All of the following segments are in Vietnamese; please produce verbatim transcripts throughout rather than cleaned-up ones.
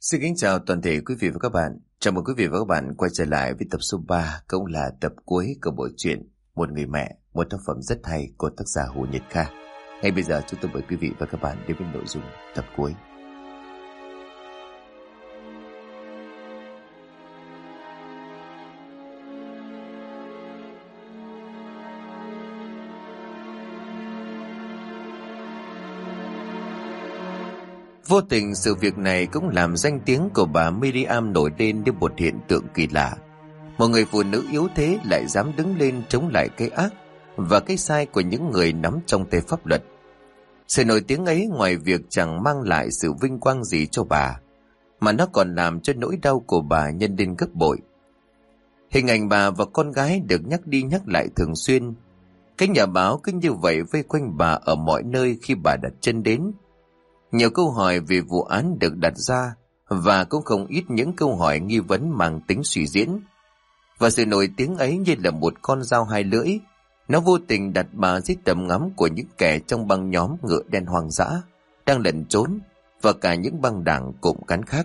Xin kính chào toàn thể quý vị và các bạn. Chào mừng quý vị và các bạn quay trở lại với tập số ba, cũng là tập cuối của bộ truyện Một Người Mẹ, một tác phẩm rất hay của tác giả Hồ Nhật Kha. Ngay bây giờ chúng tôi mời quý vị và các bạn đến với nội dung tập cuối. Vô tình sự việc này cũng làm danh tiếng của bà Miriam nổi lên đến một hiện tượng kỳ lạ. Một người phụ nữ yếu thế lại dám đứng lên chống lại cái ác và cái sai của những người nắm trong tay pháp luật. Sự nổi tiếng ấy ngoài việc chẳng mang lại sự vinh quang gì cho bà, mà nó còn làm cho nỗi đau của bà nhân lên gấp bội. Hình ảnh bà và con gái được nhắc đi nhắc lại thường xuyên. Các nhà báo cứ như vậy vây quanh bà ở mọi nơi khi bà đặt chân đến. Nhiều câu hỏi về vụ án được đặt ra và cũng không ít những câu hỏi nghi vấn mang tính suy diễn. Và sự nổi tiếng ấy như là một con dao hai lưỡi, nó vô tình đặt bà dưới tầm ngắm của những kẻ trong băng nhóm ngựa đen hoang dã đang lẩn trốn và cả những băng đảng cụm cán khác.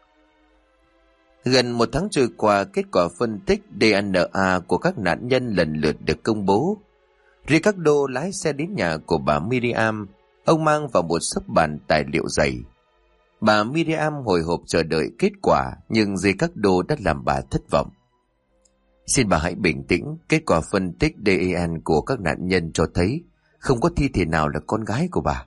Gần một tháng trôi qua, kết quả phân tích đê en a của các nạn nhân lần lượt được công bố. Ricardo lái xe đến nhà của bà Miriam. Ông mang vào một xấp bản tài liệu dày. Bà Miriam hồi hộp chờ đợi kết quả, nhưng Ricardo đã làm bà thất vọng. Xin bà hãy bình tĩnh, kết quả phân tích đê en a của các nạn nhân cho thấy không có thi thể nào là con gái của bà.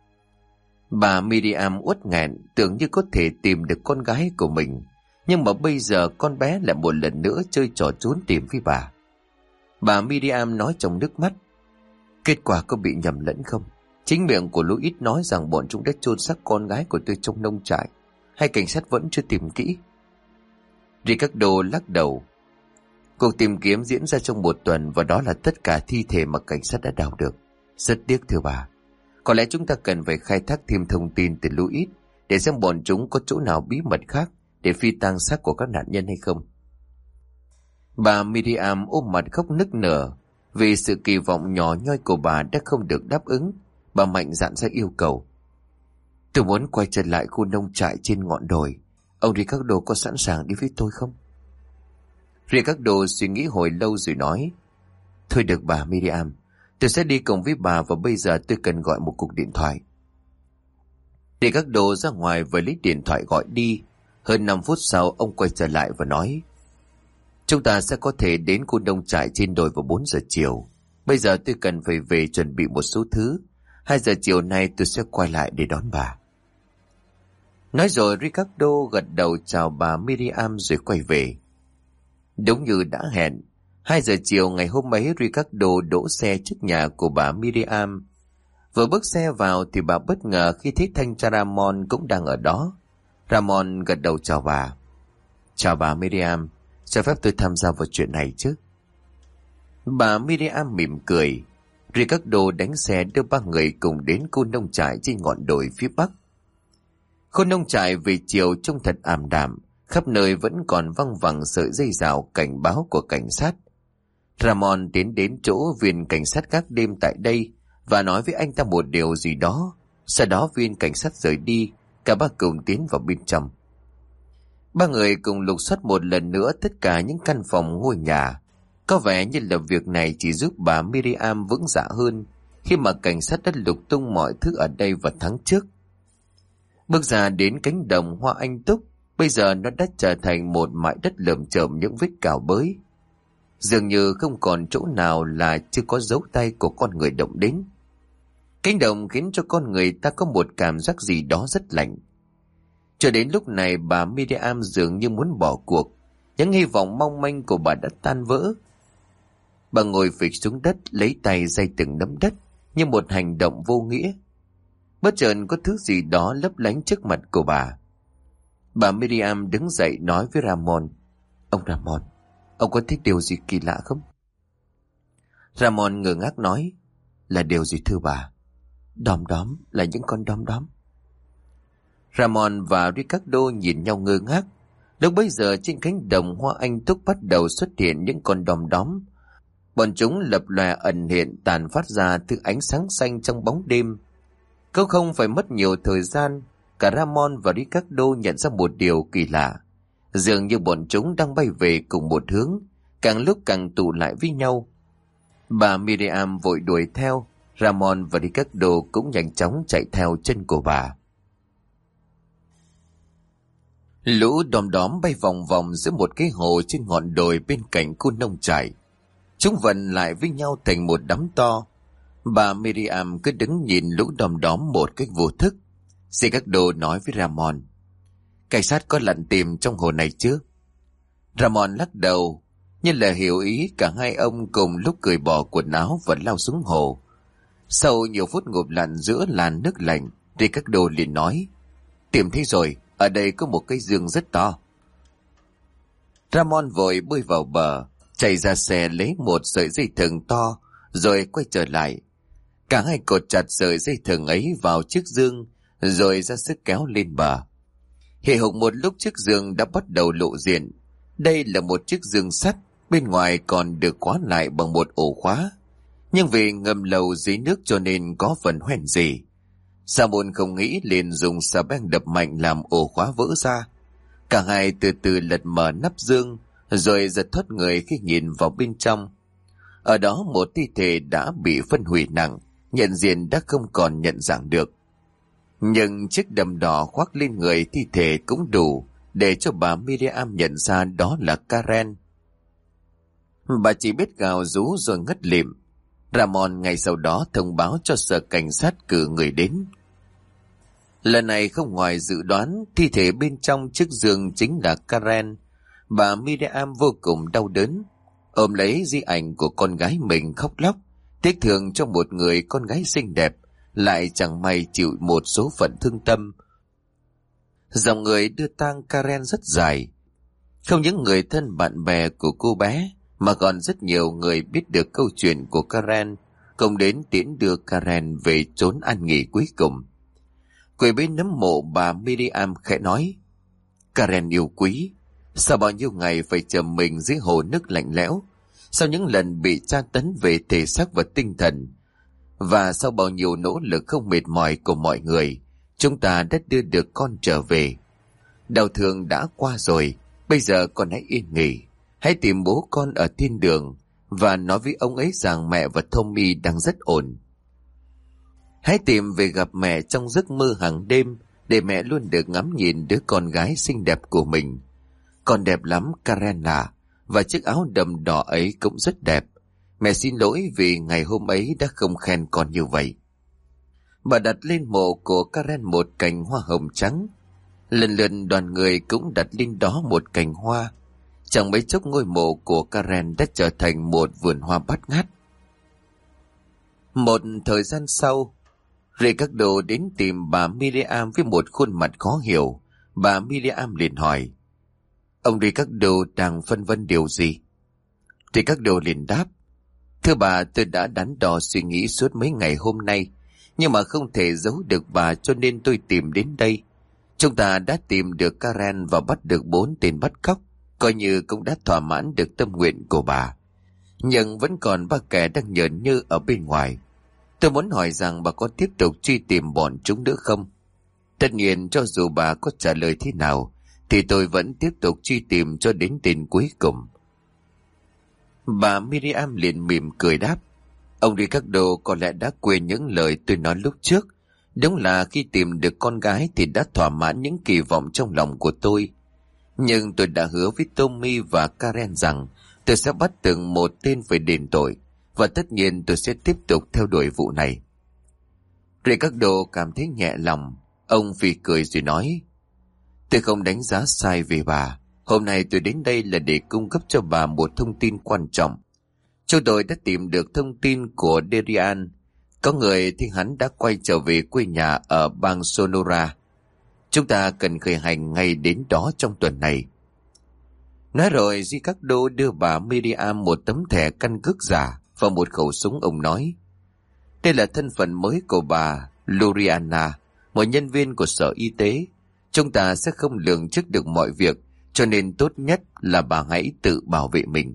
Bà Miriam uất nghẹn, tưởng như có thể tìm được con gái của mình, nhưng mà bây giờ con bé lại một lần nữa chơi trò trốn tìm với bà. Bà Miriam nói trong nước mắt, kết quả có bị nhầm lẫn không? Chính miệng của Louis nói rằng bọn chúng đã chôn xác con gái của tôi trong nông trại, hay cảnh sát vẫn chưa tìm kỹ? Ricardo lắc đầu. Cuộc tìm kiếm diễn ra trong một tuần và đó là tất cả thi thể mà cảnh sát đã đào được. Rất tiếc thưa bà. Có lẽ chúng ta cần phải khai thác thêm thông tin từ Louis để xem bọn chúng có chỗ nào bí mật khác để phi tang xác của các nạn nhân hay không. Bà Miriam ôm mặt khóc nức nở vì sự kỳ vọng nhỏ nhoi của bà đã không được đáp ứng. Bà mạnh dạn ra yêu cầu. Tôi muốn quay trở lại khu nông trại trên ngọn đồi. Ông Ricardo có sẵn sàng đi với tôi không? Ricardo suy nghĩ hồi lâu rồi nói. Thôi được bà Miriam, tôi sẽ đi cùng với bà và bây giờ tôi cần gọi một cuộc điện thoại. Ricardo ra ngoài và lấy điện thoại gọi đi. Hơn năm phút sau ông quay trở lại và nói. Chúng ta sẽ có thể đến khu nông trại trên đồi vào bốn giờ chiều. Bây giờ tôi cần phải về chuẩn bị một số thứ. Hai giờ chiều nay tôi sẽ quay lại để đón bà. Nói rồi Ricardo gật đầu chào bà Miriam rồi quay về. Đúng như đã hẹn, hai giờ chiều ngày hôm ấy Ricardo đỗ xe trước nhà của bà Miriam. Vừa bước xe vào thì bà bất ngờ khi thấy thanh tra Ramon cũng đang ở đó. Ramon gật đầu chào bà. Chào bà Miriam, cho phép tôi tham gia vào chuyện này chứ? Bà Miriam mỉm cười. Ricardo đánh xe đưa ba người cùng đến khu nông trại trên ngọn đồi phía bắc. Khu nông trại về chiều trông thật ảm đạm, khắp nơi vẫn còn văng vẳng sợi dây rào cảnh báo của cảnh sát. Ramon tiến đến chỗ viên cảnh sát gác đêm tại đây và nói với anh ta một điều gì đó. Sau đó viên cảnh sát rời đi, cả ba cùng tiến vào bên trong. Ba người cùng lục soát một lần nữa tất cả những căn phòng ngôi nhà. Có vẻ như là việc này chỉ giúp bà Miriam vững dạ hơn khi mà cảnh sát đã lục tung mọi thứ ở đây vào tháng trước. Bước ra đến cánh đồng hoa anh túc, bây giờ nó đã trở thành một mãi đất lởm chởm những vết cào bới. Dường như không còn chỗ nào là chưa có dấu tay của con người động đến. Cánh đồng khiến cho con người ta có một cảm giác gì đó rất lạnh. Cho đến lúc này bà Miriam dường như muốn bỏ cuộc, những hy vọng mong manh của bà đã tan vỡ. Bà ngồi phịch xuống đất lấy tay day từng nắm đất như một hành động vô nghĩa. Bất chợt có thứ gì đó lấp lánh trước mặt của bà. Bà Miriam đứng dậy nói với Ramon. Ông Ramon, ông có thấy điều gì kỳ lạ không? Ramon ngơ ngác nói. Là điều gì thưa bà? Đom đóm, là những con đom đóm. Ramon và Ricardo nhìn nhau ngơ ngác. Lúc bấy giờ trên cánh đồng hoa anh túc bắt đầu xuất hiện những con đom đóm. Bọn chúng lập lòe ẩn hiện tàn phát ra thứ ánh sáng xanh trong bóng đêm. Câu không phải mất nhiều thời gian, Cả Ramon và Ricardo nhận ra một điều kỳ lạ. Dường như bọn chúng đang bay về cùng một hướng, càng lúc càng tụ lại với nhau. Bà Miriam vội đuổi theo, Ramon và Ricardo cũng nhanh chóng chạy theo chân của bà. Lũ đom đóm bay vòng vòng giữa một cái hồ trên ngọn đồi bên cạnh khu nông trại. Chúng vần lại với nhau thành một đám to. Bà Miriam cứ đứng nhìn lũ đom đóm một cách vô thức. Ricardo nói với Ramon: cảnh sát có lặn tìm trong hồ này chứ? Ramon lắc đầu, nhưng là hiểu ý. Cả hai ông cùng lúc cởi bỏ quần áo và lao xuống hồ. Sau nhiều phút ngụp lặn giữa làn nước lạnh, Ricardo liền nói: tìm thấy rồi, ở đây có một cái giường rất to. Ramon vội bơi vào bờ, chạy ra xe lấy một sợi dây thừng to, rồi quay trở lại. Cả hai cột chặt sợi dây thừng ấy vào chiếc giường, rồi ra sức kéo lên bờ. Hì hục một lúc chiếc giường đã bắt đầu lộ diện. Đây là một chiếc giường sắt, bên ngoài còn được khóa lại bằng một ổ khóa. Nhưng vì ngầm lâu dưới nước cho nên có phần hoen gì. Sa-môn không nghĩ liền dùng xà beng đập mạnh làm ổ khóa vỡ ra. Cả hai từ từ lật mở nắp giường, rồi giật thoát người khi nhìn vào bên trong. Ở đó một thi thể đã bị phân hủy nặng, nhận diện đã không còn nhận dạng được. Nhưng chiếc đầm đỏ khoác lên người thi thể cũng đủ để cho bà Miriam nhận ra đó là Karen. Bà chỉ biết gào rú rồi ngất lịm. Ramon ngay sau đó thông báo cho sở cảnh sát cử người đến. Lần này không ngoài dự đoán, thi thể bên trong chiếc giường chính là Karen. Bà Miriam vô cùng đau đớn, ôm lấy di ảnh của con gái mình khóc lóc, tiếc thương cho một người con gái xinh đẹp lại chẳng may chịu một số phận thương tâm. Dòng người đưa tang Karen rất dài. Không những người thân bạn bè của cô bé, mà còn rất nhiều người biết được câu chuyện của Karen, cùng đến tiễn đưa Karen về chốn an nghỉ cuối cùng. Quỳ bên nấm mộ, bà Miriam khẽ nói: Karen yêu quý, sau bao nhiêu ngày phải chờ mình dưới hồ nước lạnh lẽo, sau những lần bị tra tấn về thể xác và tinh thần, và sau bao nhiêu nỗ lực không mệt mỏi của mọi người, chúng ta đã đưa được con trở về. Đau thương đã qua rồi, bây giờ con hãy yên nghỉ. Hãy tìm bố con ở thiên đường và nói với ông ấy rằng mẹ và Tommy đang rất ổn. Hãy tìm về gặp mẹ trong giấc mơ hàng đêm, để mẹ luôn được ngắm nhìn đứa con gái xinh đẹp của mình. Con đẹp lắm Karen à, và chiếc áo đầm đỏ ấy cũng rất đẹp. Mẹ xin lỗi vì ngày hôm ấy đã không khen con như vậy. Bà đặt lên mộ của Karen một cành hoa hồng trắng. Lần lượt đoàn người cũng đặt lên đó một cành hoa. Chẳng mấy chốc ngôi mộ của Karen đã trở thành một vườn hoa bát ngát. Một thời gian sau, Ricardo đến tìm bà Miriam với một khuôn mặt khó hiểu. Bà Miriam liền hỏi: ông Ricardo đang phân vân điều gì? Ricardo liền đáp: thưa bà, tôi đã đắn đo suy nghĩ suốt mấy ngày hôm nay, nhưng mà không thể giấu được bà, cho nên tôi tìm đến đây. Chúng ta đã tìm được Karen và bắt được bốn tên bắt cóc, coi như cũng đã thỏa mãn được tâm nguyện của bà. Nhưng vẫn còn ba kẻ đang nhởn nhơ ở bên ngoài. Tôi muốn hỏi rằng bà có tiếp tục truy tìm bọn chúng nữa không? Tất nhiên, cho dù bà có trả lời thế nào, thì tôi vẫn tiếp tục truy tìm cho đến tên cuối cùng. Bà Miriam liền mỉm cười đáp: ông Ricardo có lẽ đã quên những lời tôi nói lúc trước. Đúng là khi tìm được con gái thì đã thỏa mãn những kỳ vọng trong lòng của tôi. Nhưng tôi đã hứa với Tommy và Karen rằng tôi sẽ bắt từng một tên phải đền tội, và tất nhiên tôi sẽ tiếp tục theo đuổi vụ này. Ricardo cảm thấy nhẹ lòng. Ông phì cười rồi nói: tôi không đánh giá sai về bà. Hôm nay tôi đến đây là để cung cấp cho bà một thông tin quan trọng. Chúng tôi đã tìm được thông tin của Derian. Có người thì hắn đã quay trở về quê nhà ở bang Sonora. Chúng ta cần khởi hành ngay đến đó trong tuần này. Nói rồi, Ricardo đưa bà Miriam một tấm thẻ căn cước giả và một khẩu súng. Ông nói: đây là thân phận mới của bà Luriana, một nhân viên của sở y tế. Chúng ta sẽ không lường trước được mọi việc, cho nên tốt nhất là bà hãy tự bảo vệ mình.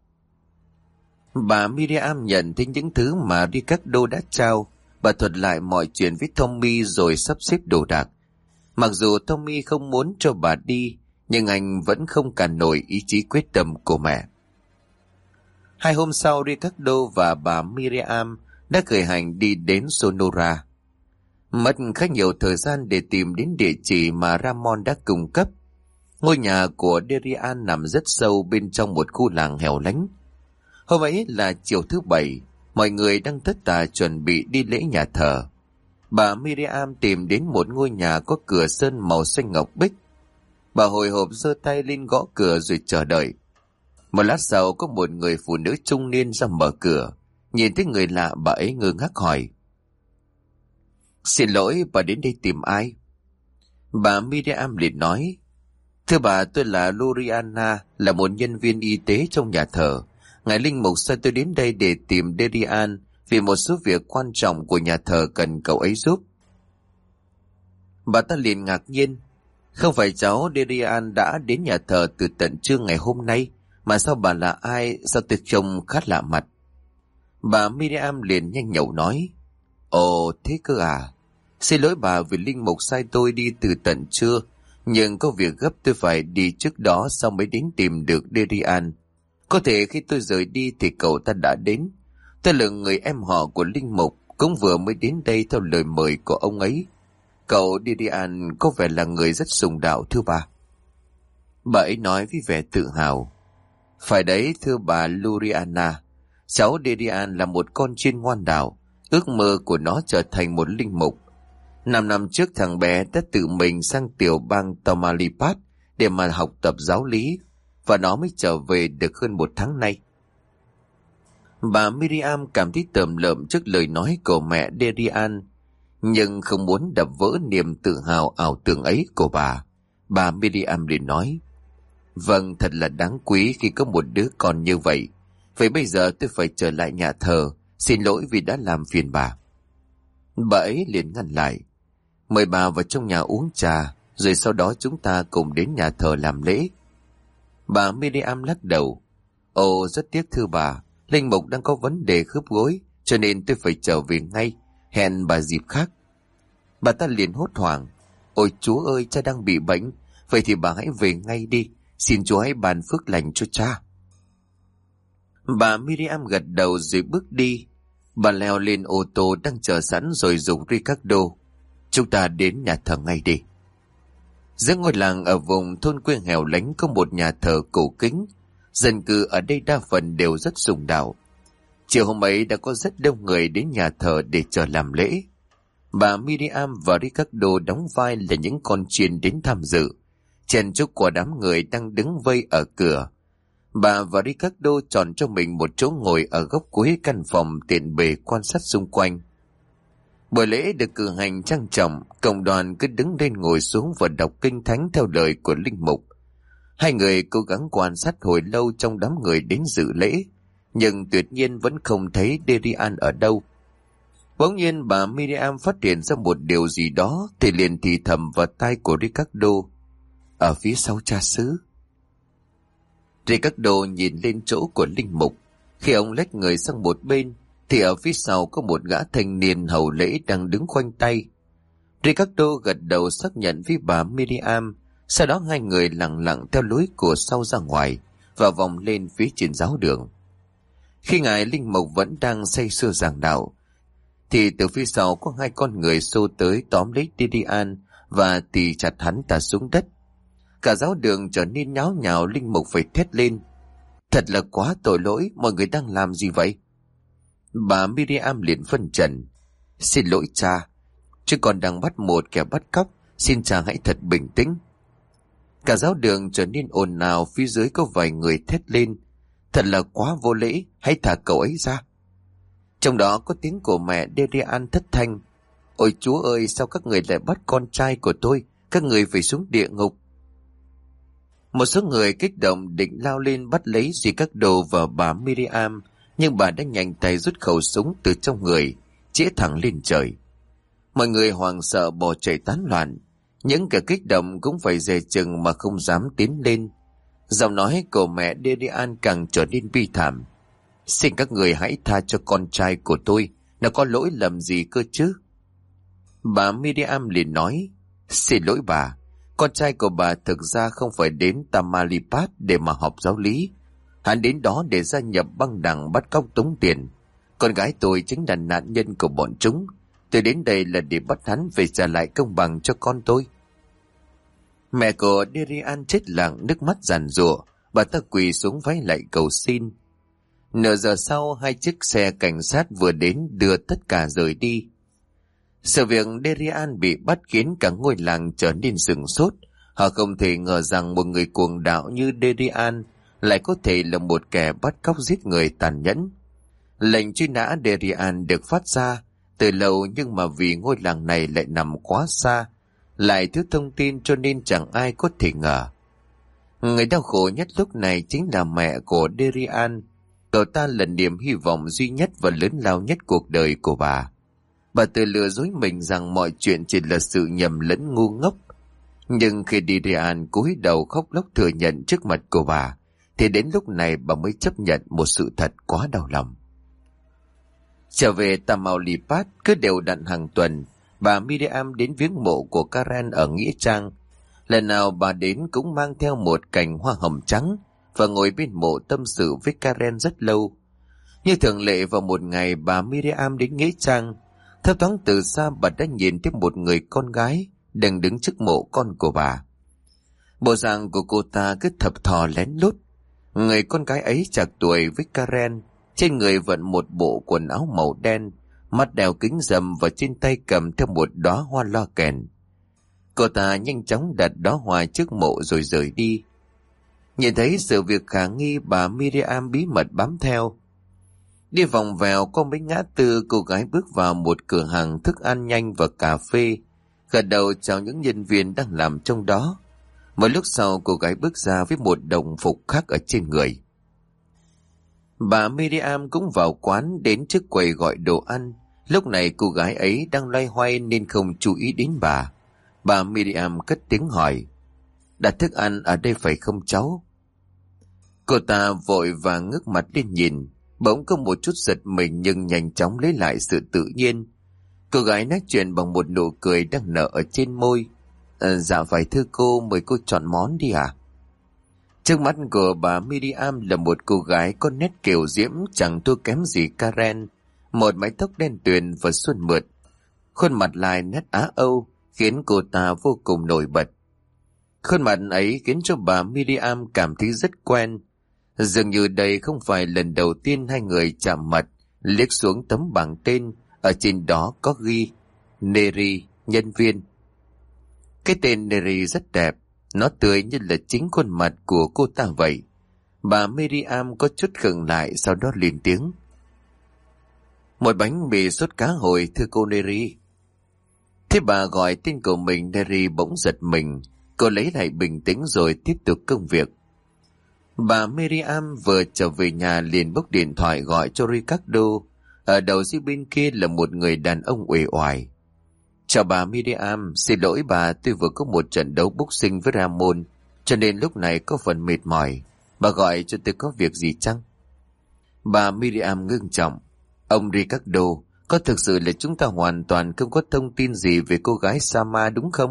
Bà Miriam nhận thấy những thứ mà Ricardo đã trao. Bà thuật lại mọi chuyện với Tommy rồi sắp xếp đồ đạc. Mặc dù Tommy không muốn cho bà đi, nhưng anh vẫn không cản nổi ý chí quyết tâm của mẹ. Hai hôm sau, Ricardo và bà Miriam đã khởi hành đi đến Sonora. Mất khá nhiều thời gian để tìm đến địa chỉ mà Ramon đã cung cấp. Ngôi nhà của Derian nằm rất sâu bên trong một khu làng hẻo lánh. Hôm ấy là chiều thứ bảy, mọi người đang tất tả chuẩn bị đi lễ nhà thờ. Bà Miriam tìm đến một ngôi nhà có cửa sơn màu xanh ngọc bích. Bà hồi hộp giơ tay lên gõ cửa rồi chờ đợi. Một lát sau có một người phụ nữ trung niên ra mở cửa. Nhìn thấy người lạ, bà ấy ngơ ngác hỏi: "Xin lỗi, bà đến đây tìm ai?" Bà Miriam liền nói: "Thưa bà, tôi là Luriana, là một nhân viên y tế trong nhà thờ. Ngài linh mục sai tôi đến đây để tìm Derian vì một số việc quan trọng của nhà thờ cần cậu ấy giúp." Bà ta liền ngạc nhiên: "Không phải cháu Derian đã đến nhà thờ từ tận trưa ngày hôm nay, mà sao bà là ai, sao tôi trông khá lạ mặt?" Bà Miriam liền nhanh nhậu nói: "Ồ, thế cơ à? Xin lỗi bà vì linh mục sai tôi đi từ tận trưa, nhưng có việc gấp tôi phải đi trước đó sau mới đến tìm được Derian. Có thể khi tôi rời đi thì cậu ta đã đến. Tôi là người em họ của linh mục, cũng vừa mới đến đây theo lời mời của ông ấy. Cậu Derian có vẻ là người rất sùng đạo thưa bà." Bà ấy nói với vẻ tự hào: "Phải đấy thưa bà Luriana, cháu Derian là một con chiên ngoan đạo, ước mơ của nó trở thành một linh mục. Năm năm trước thằng bé đã tự mình sang tiểu bang Tamaulipas để mà học tập giáo lý, và nó mới trở về được hơn một tháng nay." Bà Miriam cảm thấy tởm lợm trước lời nói của mẹ Derian, nhưng không muốn đập vỡ niềm tự hào ảo tưởng ấy của bà. Bà Miriam liền nói: "Vâng, thật là đáng quý khi có một đứa con như vậy. Vậy bây giờ tôi phải trở lại nhà thờ, xin lỗi vì đã làm phiền bà." Bà ấy liền ngăn lại: "Mời bà vào trong nhà uống trà, rồi sau đó chúng ta cùng đến nhà thờ làm lễ." Bà Miriam lắc đầu: "Ồ, rất tiếc thưa bà, linh mục đang có vấn đề khớp gối, cho nên tôi phải trở về ngay, hẹn bà dịp khác." Bà ta liền hốt hoảng: "Ôi Chúa ơi, cha đang bị bệnh, vậy thì bà hãy về ngay đi, xin Chúa hãy ban phước lành cho cha." Bà Miriam gật đầu rồi bước đi. Bà leo lên ô tô đang chờ sẵn rồi dục Ricardo: "Chúng ta đến nhà thờ ngay đi." Giữa ngôi làng ở vùng thôn quê hẻo lánh có một nhà thờ cổ kính. Dân cư ở đây đa phần đều rất sùng đạo. Chiều hôm ấy đã có rất đông người đến nhà thờ để chờ làm lễ. Bà Miriam và Ricardo đóng vai là những con chiên đến tham dự, chen chúc của đám người đang đứng vây ở cửa. Bà và Ricardo chọn cho mình một chỗ ngồi ở góc cuối căn phòng tiện bề quan sát xung quanh. Buổi lễ được cử hành trang trọng, cộng đoàn cứ đứng lên ngồi xuống và đọc kinh thánh theo lời của linh mục. Hai người cố gắng quan sát hồi lâu trong đám người đến dự lễ, nhưng tuyệt nhiên vẫn không thấy Derian ở đâu. Bỗng nhiên bà Miriam phát hiện ra một điều gì đó thì liền thì thầm vào tai của Ricardo: "Ở phía sau cha xứ." Ricardo nhìn lên chỗ của linh mục. Khi ông lách người sang một bên thì ở phía sau có một gã thanh niên hầu lễ đang đứng khoanh tay. Ricardo gật đầu xác nhận với bà Miriam, sau đó hai người lặng lặng theo lối của sau ra ngoài và vòng lên phía trên giáo đường. Khi ngài linh mục vẫn đang say sưa giảng đạo thì từ phía sau có hai con người xô tới tóm lấy Derian và tì chặt hắn ta xuống đất. Cả giáo đường trở nên nháo nhào, linh mục phải thét lên: "Thật là quá tội lỗi, mọi người đang làm gì vậy?" Bà Miriam liền phân trần: "Xin lỗi cha, chứ còn đang bắt một kẻ bắt cóc, xin cha hãy thật bình tĩnh." Cả giáo đường trở nên ồn ào, phía dưới có vài người thét lên: "Thật là quá vô lễ, hãy thả cậu ấy ra." Trong đó có tiếng của mẹ Derian thất thanh: "Ôi Chúa ơi, sao các người lại bắt con trai của tôi, các người phải xuống địa ngục." Một số người kích động định lao lên bắt lấy Ricardo và bà Miriam, nhưng bà đã nhanh tay rút khẩu súng từ trong người, chĩa thẳng lên trời. Mọi người hoảng sợ bỏ chạy tán loạn. Những kẻ kích động cũng phải dè chừng mà không dám tiến lên. Giọng nói của mẹ Derian càng trở nên bi thảm: "Xin các người hãy tha cho con trai của tôi, nó có lỗi lầm gì cơ chứ?" Bà Miriam liền nói: Xin lỗi bà, con trai của bà thực ra không phải đến Tamaulipas để mà học giáo lý. Hắn đến đó để gia nhập băng đảng bắt cóc tống tiền. Con gái tôi chính là nạn nhân của bọn chúng. Tôi đến đây là để bắt hắn về trả lại công bằng cho con tôi. Mẹ của Derian chết lặng, nước mắt giàn giụa. Bà ta quỳ xuống vái lại cầu xin. Nửa giờ sau, hai chiếc xe cảnh sát vừa đến đưa tất cả rời đi. Sự việc Derian bị bắt khiến cả ngôi làng trở nên sửng sốt. Họ không thể ngờ rằng một người cuồng đạo như Derian lại có thể là một kẻ bắt cóc giết người tàn nhẫn. Lệnh truy nã Derian được phát ra từ lâu, nhưng mà vì ngôi làng này lại nằm quá xa, lại thiếu thông tin cho nên chẳng ai có thể ngờ. Người đau khổ nhất lúc này chính là mẹ của Derian. Cậu ta là niềm hy vọng duy nhất và lớn lao nhất cuộc đời của bà. Bà tự lừa dối mình rằng mọi chuyện chỉ là sự nhầm lẫn ngu ngốc. Nhưng khi Derian cúi đầu khóc lóc thừa nhận trước mặt của bà, thì đến lúc này bà mới chấp nhận một sự thật quá đau lòng. Trở về Tamaulipas, cứ đều đặn hàng tuần, bà Miriam đến viếng mộ của Karen ở Nghĩa Trang. Lần nào bà đến cũng mang theo một cành hoa hồng trắng và ngồi bên mộ tâm sự với Karen rất lâu. Như thường lệ, vào một ngày bà Miriam đến Nghĩa Trang, thấp thoáng từ xa bà đã nhìn thấy một người con gái đang đứng trước mộ con của bà. Bộ dạng của cô ta cứ thập thò lén lút. Người con gái ấy chạc tuổi với Karen, trên người vận một bộ quần áo màu đen, mắt đeo kính râm và trên tay cầm theo một đóa hoa loa kèn. Cô ta nhanh chóng đặt đóa hoa trước mộ rồi rời đi. Nhìn thấy sự việc khả nghi, bà Miriam bí mật bám theo. Đi vòng vèo qua mấy ngã tư, cô gái bước vào một cửa hàng thức ăn nhanh và cà phê, gật đầu chào những nhân viên đang làm trong đó. Một lúc sau, cô gái bước ra với một đồng phục khác ở trên người. Bà Miriam cũng vào quán, đến trước quầy gọi đồ ăn. Lúc này cô gái ấy đang loay hoay nên không chú ý đến bà. Bà Miriam cất tiếng hỏi: "Đặt thức ăn ở đây phải không cháu?" Cô ta vội và ngước mặt lên nhìn, bỗng có một chút giật mình nhưng nhanh chóng lấy lại sự tự nhiên. Cô gái nói chuyện bằng một nụ cười đang nở ở trên môi. À, dạ phải thưa cô, mời cô chọn món đi ạ. Trước mắt của bà Miriam là một cô gái có nét kiều diễm chẳng thua kém gì Karen, một mái tóc đen tuyền và suôn mượt, khuôn mặt lại nét Á Âu khiến cô ta vô cùng nổi bật. Khuôn mặt ấy khiến cho bà Miriam cảm thấy rất quen. Dường như đây không phải lần đầu tiên hai người chạm mặt. Liếc xuống tấm bảng tên, ở trên đó có ghi Neri, nhân viên. Cái tên Neri rất đẹp, nó tươi như là chính khuôn mặt của cô ta vậy. Bà Miriam có chút khựng lại, sau đó lên tiếng: "Một bánh mì sốt cá hồi thưa cô Neri." Thế bà gọi tên của mình, Neri bỗng giật mình. Cô lấy lại bình tĩnh rồi tiếp tục công việc. Bà Miriam vừa trở về nhà liền bốc điện thoại gọi cho Ricardo. Ở đầu dây bên kia là một người đàn ông uể oải. "Chào bà Miriam, xin lỗi bà, tôi vừa có một trận đấu boxing với Ramon, cho nên lúc này có phần mệt mỏi. Bà gọi cho tôi có việc gì chăng?" Bà Miriam ngưng trọng: "Ông Ricardo, có thực sự là chúng ta hoàn toàn không có thông tin gì về cô gái Sama đúng không?"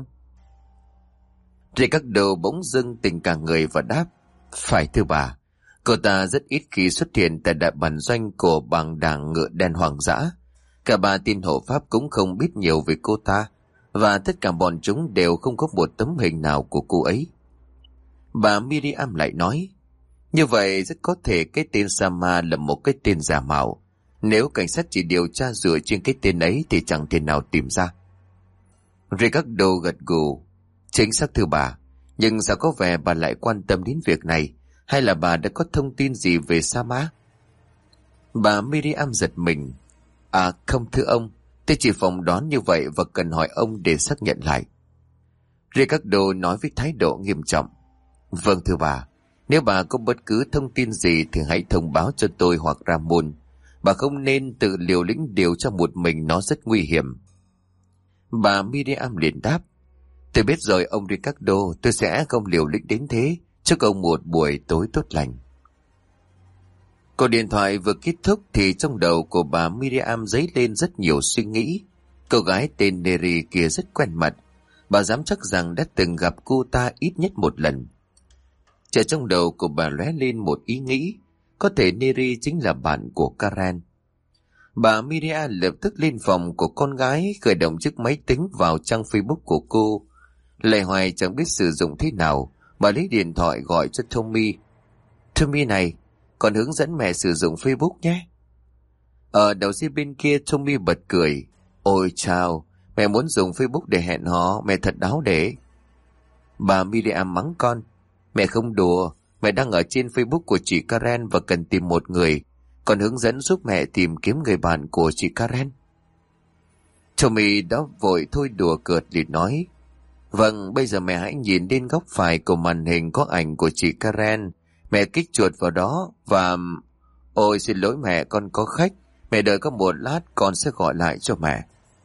Ricardo bỗng dưng tỉnh cả người và đáp: "Phải thưa bà, cô ta rất ít khi xuất hiện tại đại bản doanh của bang đảng ngựa đen hoang dã. Cả ba tin hộ pháp cũng không biết nhiều về cô ta, và tất cả bọn chúng đều không có một tấm hình nào của cô ấy." Bà Miriam lại nói: "Như vậy rất có thể cái tên Sama là một cái tên giả mạo. Nếu cảnh sát chỉ điều tra dựa trên cái tên ấy thì chẳng thể nào tìm ra." Ricardo gật gù: "Chính xác thưa bà, nhưng sao có vẻ bà lại quan tâm đến việc này, hay là bà đã có thông tin gì về Sama?" Bà Miriam giật mình: "À không thưa ông, tôi chỉ phỏng đoán như vậy và cần hỏi ông để xác nhận lại." Ricardo nói với thái độ nghiêm trọng: "Vâng thưa bà, nếu bà có bất cứ thông tin gì thì hãy thông báo cho tôi hoặc Ramon. Bà không nên tự liều lĩnh điều tra một mình, nó rất nguy hiểm." Bà Miriam liền đáp: "Tôi biết rồi ông Ricardo, tôi sẽ không liều lĩnh đến thế. Chúc ông một buổi tối tốt lành." Cuộc điện thoại vừa kết thúc thì trong đầu của bà Miriam dấy lên rất nhiều suy nghĩ. Cô gái tên Neri kia rất quen mặt. Bà dám chắc rằng đã từng gặp cô ta ít nhất một lần. Chợt trong đầu của bà lóe lên một ý nghĩ, có thể Neri chính là bạn của Karen. Bà Miria lập tức lên phòng của con gái, khởi động chiếc máy tính vào trang Facebook của cô. Lệ hoài chẳng biết sử dụng thế nào, bà lấy điện thoại gọi cho Tommy. Tommy này, con hướng dẫn mẹ sử dụng Facebook nhé. Ở đầu dây bên kia Tommy bật cười. Ôi chào, mẹ muốn dùng Facebook để hẹn hò, mẹ thật đáo để. Bà Miriam mắng con. Mẹ không đùa, mẹ đang ở trên Facebook của chị Karen và cần tìm một người. Con hướng dẫn giúp mẹ tìm kiếm người bạn của chị Karen. Tommy đó vội thôi đùa cợt liền nói. Vâng, bây giờ mẹ hãy nhìn lên góc phải của màn hình có ảnh của chị Karen. Mẹ kích chuột vào đó và... Ôi xin lỗi mẹ, con có khách. Mẹ đợi có một lát, con sẽ gọi lại cho mẹ.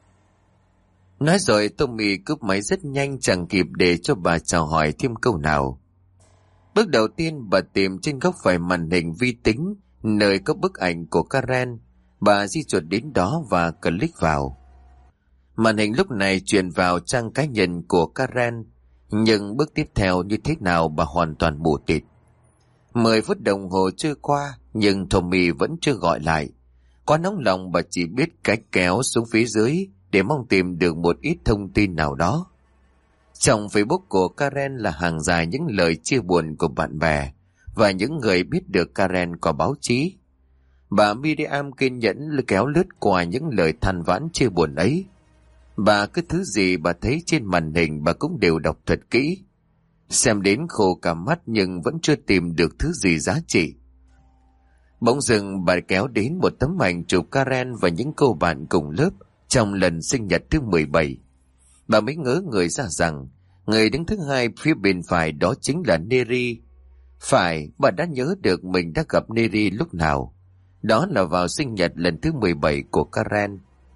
Nói rồi Tommy cúp máy rất nhanh, chẳng kịp để cho bà chào hỏi thêm câu nào. Bước đầu tiên bà tìm trên góc phải màn hình vi tính, nơi có bức ảnh của Karen. Bà di chuột đến đó và click vào. Màn hình lúc này truyền vào trang cá nhân của Karen, nhưng bước tiếp theo như thế nào bà hoàn toàn mù tịt. Mười phút đồng hồ trôi qua, nhưng Tommy vẫn chưa gọi lại. Quá nóng lòng bà chỉ biết cách kéo xuống phía dưới để mong tìm được một ít thông tin nào đó. Trong Facebook của Karen là hàng dài những lời chia buồn của bạn bè và những người biết được Karen qua báo chí. Bà Miriam kiên nhẫn kéo lướt qua những lời than vãn chia buồn ấy. Bà cứ thứ gì bà thấy trên màn hình bà cũng đều đọc thật kỹ. Xem đến khô cả mắt nhưng vẫn chưa tìm được thứ gì giá trị. Bỗng dưng bà kéo đến một tấm ảnh chụp Karen và những cô bạn cùng lớp trong lần sinh nhật thứ mười bảy. Bà mới ngớ người ra rằng người đứng thứ hai phía bên phải đó chính là Neri. Phải, bà đã nhớ được mình đã gặp Neri lúc nào. Đó là vào sinh nhật lần thứ mười bảy của Karen.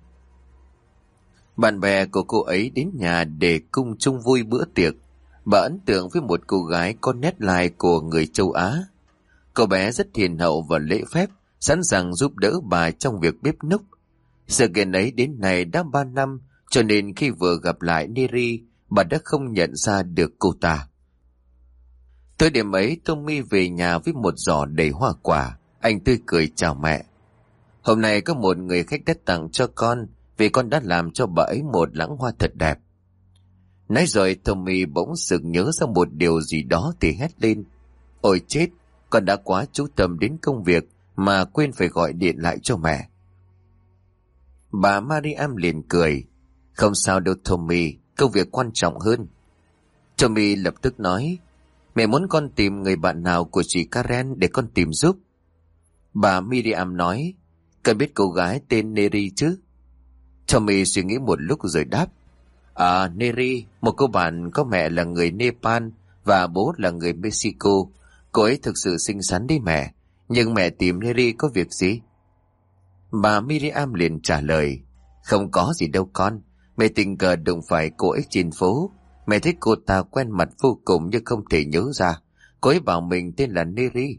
Bạn bè của cô ấy đến nhà để cùng chung vui bữa tiệc. Bà ấn tượng với một cô gái có nét lai của người châu Á. Cô bé rất hiền hậu và lễ phép, sẵn sàng giúp đỡ bà trong việc bếp núc. Sự kiện ấy đến nay đã ba năm, cho nên khi vừa gặp lại Neri, bà đã không nhận ra được cô ta. Tới đêm ấy, Tommy về nhà với một giỏ đầy hoa quả. Anh tươi cười chào mẹ. Hôm nay có một người khách đã tặng cho con, vì con đã làm cho bà ấy một lẵng hoa thật đẹp. Nói rồi Tommy bỗng sực nhớ ra một điều gì đó thì hét lên. Ôi chết, con đã quá chú tâm đến công việc mà quên phải gọi điện lại cho mẹ. Bà Mariam liền cười. Không sao đâu Tommy, công việc quan trọng hơn. Tommy lập tức nói. Mẹ muốn con tìm người bạn nào của chị Karen để con tìm giúp. Bà Miriam nói. Con biết cô gái tên Neri chứ? Tommy suy nghĩ một lúc rồi đáp. À, Neri, một cô bạn có mẹ là người Nepal và bố là người Mexico. Cô ấy thực sự xinh xắn đi mẹ. Nhưng mẹ tìm Neri có việc gì? Bà Miriam liền trả lời. Không có gì đâu con. Mẹ tình cờ đụng phải cô ấy trên phố. Mẹ thấy cô ta quen mặt vô cùng nhưng không thể nhớ ra. Cô ấy bảo mình tên là Neri.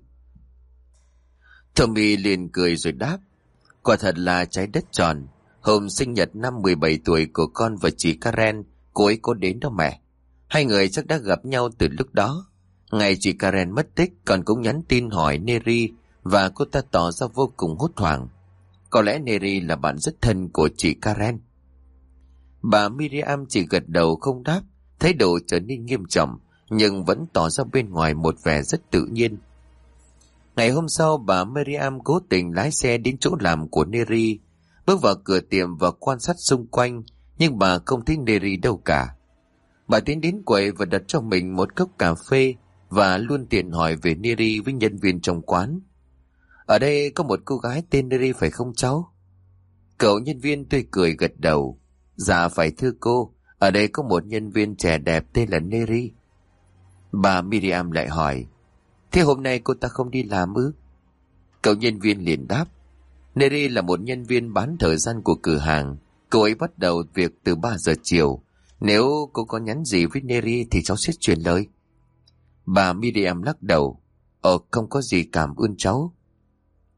Tommy liền cười rồi đáp. Quả thật là trái đất tròn. Hôm sinh nhật năm mười bảy tuổi của con và chị Karen, cô ấy có đến đó mẹ. Hai người chắc đã gặp nhau từ lúc đó. Ngày chị Karen mất tích, con cũng nhắn tin hỏi Neri và cô ta tỏ ra vô cùng hốt hoảng. Có lẽ Neri là bạn rất thân của chị Karen. Bà Miriam chỉ gật đầu không đáp, thái độ trở nên nghiêm trọng, nhưng vẫn tỏ ra bên ngoài một vẻ rất tự nhiên. Ngày hôm sau, bà Miriam cố tình lái xe đến chỗ làm của Neri, bước vào cửa tiệm và quan sát xung quanh, nhưng bà không thấy Neri đâu cả. Bà tiến đến quầy và đặt cho mình một cốc cà phê và luôn tiện hỏi về Neri với nhân viên trong quán. Ở đây có một cô gái tên Neri phải không cháu? Cậu nhân viên tươi cười gật đầu. Dạ phải thưa cô, ở đây có một nhân viên trẻ đẹp tên là Neri. Bà Miriam lại hỏi. Thế hôm nay cô ta không đi làm ư? Cậu nhân viên liền đáp. Neri là một nhân viên bán thời gian của cửa hàng. Cô ấy bắt đầu việc từ ba giờ chiều. Nếu cô có nhắn gì với Neri thì cháu sẽ truyền lời. Bà Miriam lắc đầu. Ờ không có gì, cảm ơn cháu.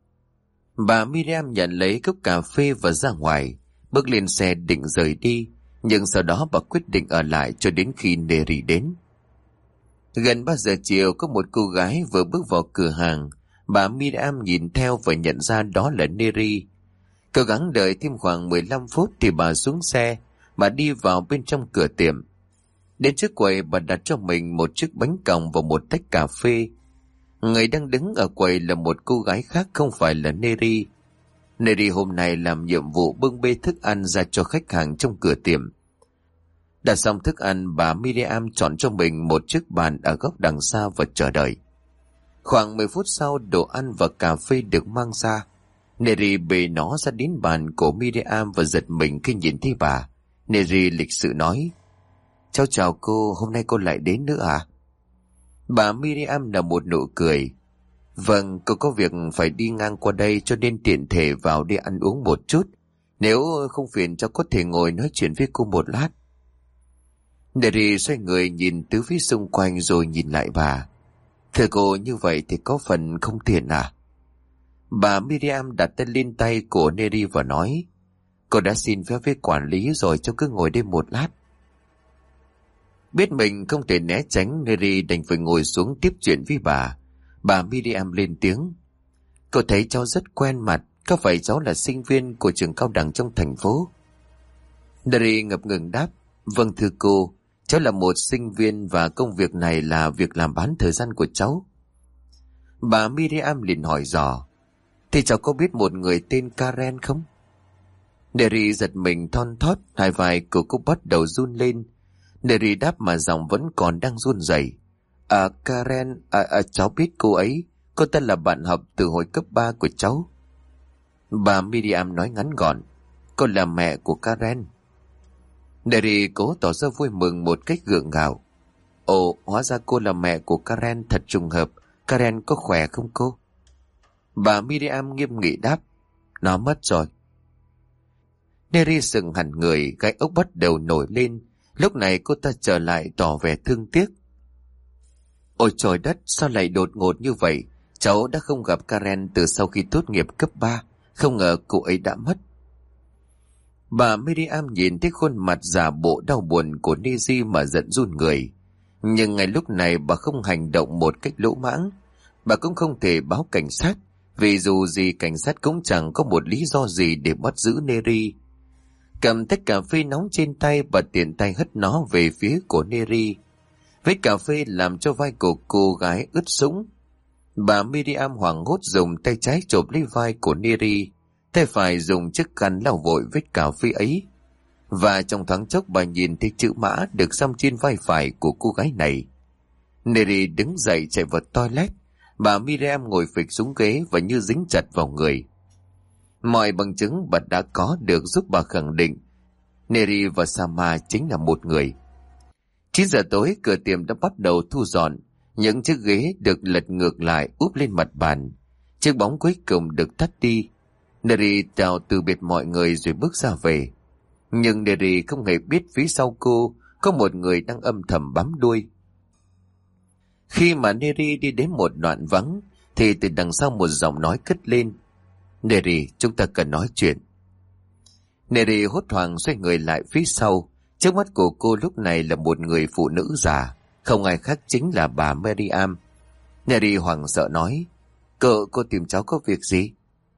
Bà Miriam nhận lấy cốc cà phê và ra ngoài, bước lên xe định rời đi. Nhưng sau đó bà quyết định ở lại cho đến khi Neri đến. Gần ba giờ chiều có một cô gái vừa bước vào cửa hàng. Bà Miriam nhìn theo và nhận ra đó là Neri. Cố gắng đợi thêm khoảng mười lăm phút thì bà xuống xe. Bà đi vào bên trong cửa tiệm. Đến trước quầy bà đặt cho mình một chiếc bánh còng và một tách cà phê. Người đang đứng ở quầy là một cô gái khác, không phải là Neri. Neri hôm nay làm nhiệm vụ bưng bê thức ăn ra cho khách hàng trong cửa tiệm. Đặt xong thức ăn, bà Miriam chọn cho mình một chiếc bàn ở góc đằng xa và chờ đợi. Khoảng mười phút sau, đồ ăn và cà phê được mang ra. Neri bê nó ra đến bàn của Miriam và giật mình khi nhìn thấy bà. Neri lịch sự nói: "Cháu chào cô, hôm nay cô lại đến nữa à?" Bà Miriam nở một nụ cười: "Vâng, cô có việc phải đi ngang qua đây cho nên tiện thể vào đi ăn uống một chút. Nếu không phiền cháu có thể ngồi nói chuyện với cô một lát." Neri xoay người nhìn tứ phía xung quanh rồi nhìn lại bà. "Thưa cô, như vậy thì có phần không tiện à?" Bà Miriam đặt tay lên tay của Neri và nói: "Cô đã xin phép với quản lý rồi, cháu cứ ngồi đây một lát." Biết mình không thể né tránh, Neri đành phải ngồi xuống tiếp chuyện với bà. Bà Miriam lên tiếng: "Cô thấy cháu rất quen mặt, có phải cháu là sinh viên của trường cao đẳng trong thành phố?" Neri ngập ngừng đáp: "Vâng thưa cô, cháu là một sinh viên và công việc này là việc làm bán thời gian của cháu." Bà Miriam liền hỏi dò: "Thì cháu có biết một người tên Karen không?" Neri giật mình thon thót, hai vai của cô bắt đầu run lên. Neri đáp mà giọng vẫn còn đang run rẩy: À Karen, à, à, cháu biết cô ấy. Cô ta là bạn học từ hồi cấp ba của cháu." Bà Miriam nói ngắn gọn: "Cô là mẹ của Karen." Neri cố tỏ ra vui mừng một cách gượng gạo: "Ồ, hóa ra cô là mẹ của Karen, thật trùng hợp. Karen có khỏe không cô?" Bà Miriam nghiêm nghị đáp: "Nó mất rồi." Neri sững hẳn người, gai ốc bắt đầu nổi lên. Lúc này cô ta trở lại tỏ vẻ thương tiếc: "Ôi trời đất, sao lại đột ngột như vậy? Cháu đã không gặp Karen từ sau khi tốt nghiệp cấp ba, không ngờ cô ấy đã mất." Bà Miriam nhìn thấy khuôn mặt giả bộ đau buồn của Neri mà giận run người. Nhưng ngay lúc này bà không hành động một cách lỗ mãng. Bà cũng không thể báo cảnh sát, vì dù gì cảnh sát cũng chẳng có một lý do gì để bắt giữ Neri. Cầm tách cà phê nóng trên tay, bà tiện tay hất nó về phía của Neri. Vết cà phê làm cho vai của cô gái ướt sũng. Bà Miriam hoảng hốt dùng tay trái chộp lấy vai của Neri, tay phải dùng chiếc khăn lau vội vết cà phê ấy. Và trong thoáng chốc bà nhìn thấy chữ mã được xăm trên vai phải của cô gái này. Neri đứng dậy chạy vào toilet. Bà Miriam ngồi phịch xuống ghế và như dính chặt vào người. Mọi bằng chứng bà đã có được giúp bà khẳng định Neri và Sama chính là một người. Chín giờ tối, cửa tiệm đã bắt đầu thu dọn. Những chiếc ghế được lật ngược lại úp lên mặt bàn. Chiếc bóng cuối cùng được tắt đi. Neri chào từ biệt mọi người rồi bước ra về. Nhưng Neri không hề biết phía sau cô có một người đang âm thầm bám đuôi. Khi mà Neri đi đến một đoạn vắng thì từ đằng sau một giọng nói cất lên: "Neri, chúng ta cần nói chuyện." Neri hốt hoảng xoay người lại phía sau. Trước mắt của cô lúc này là một người phụ nữ già, không ai khác chính là bà Miriam. Neri hoảng sợ nói: Cô, cô tìm cháu có việc gì?"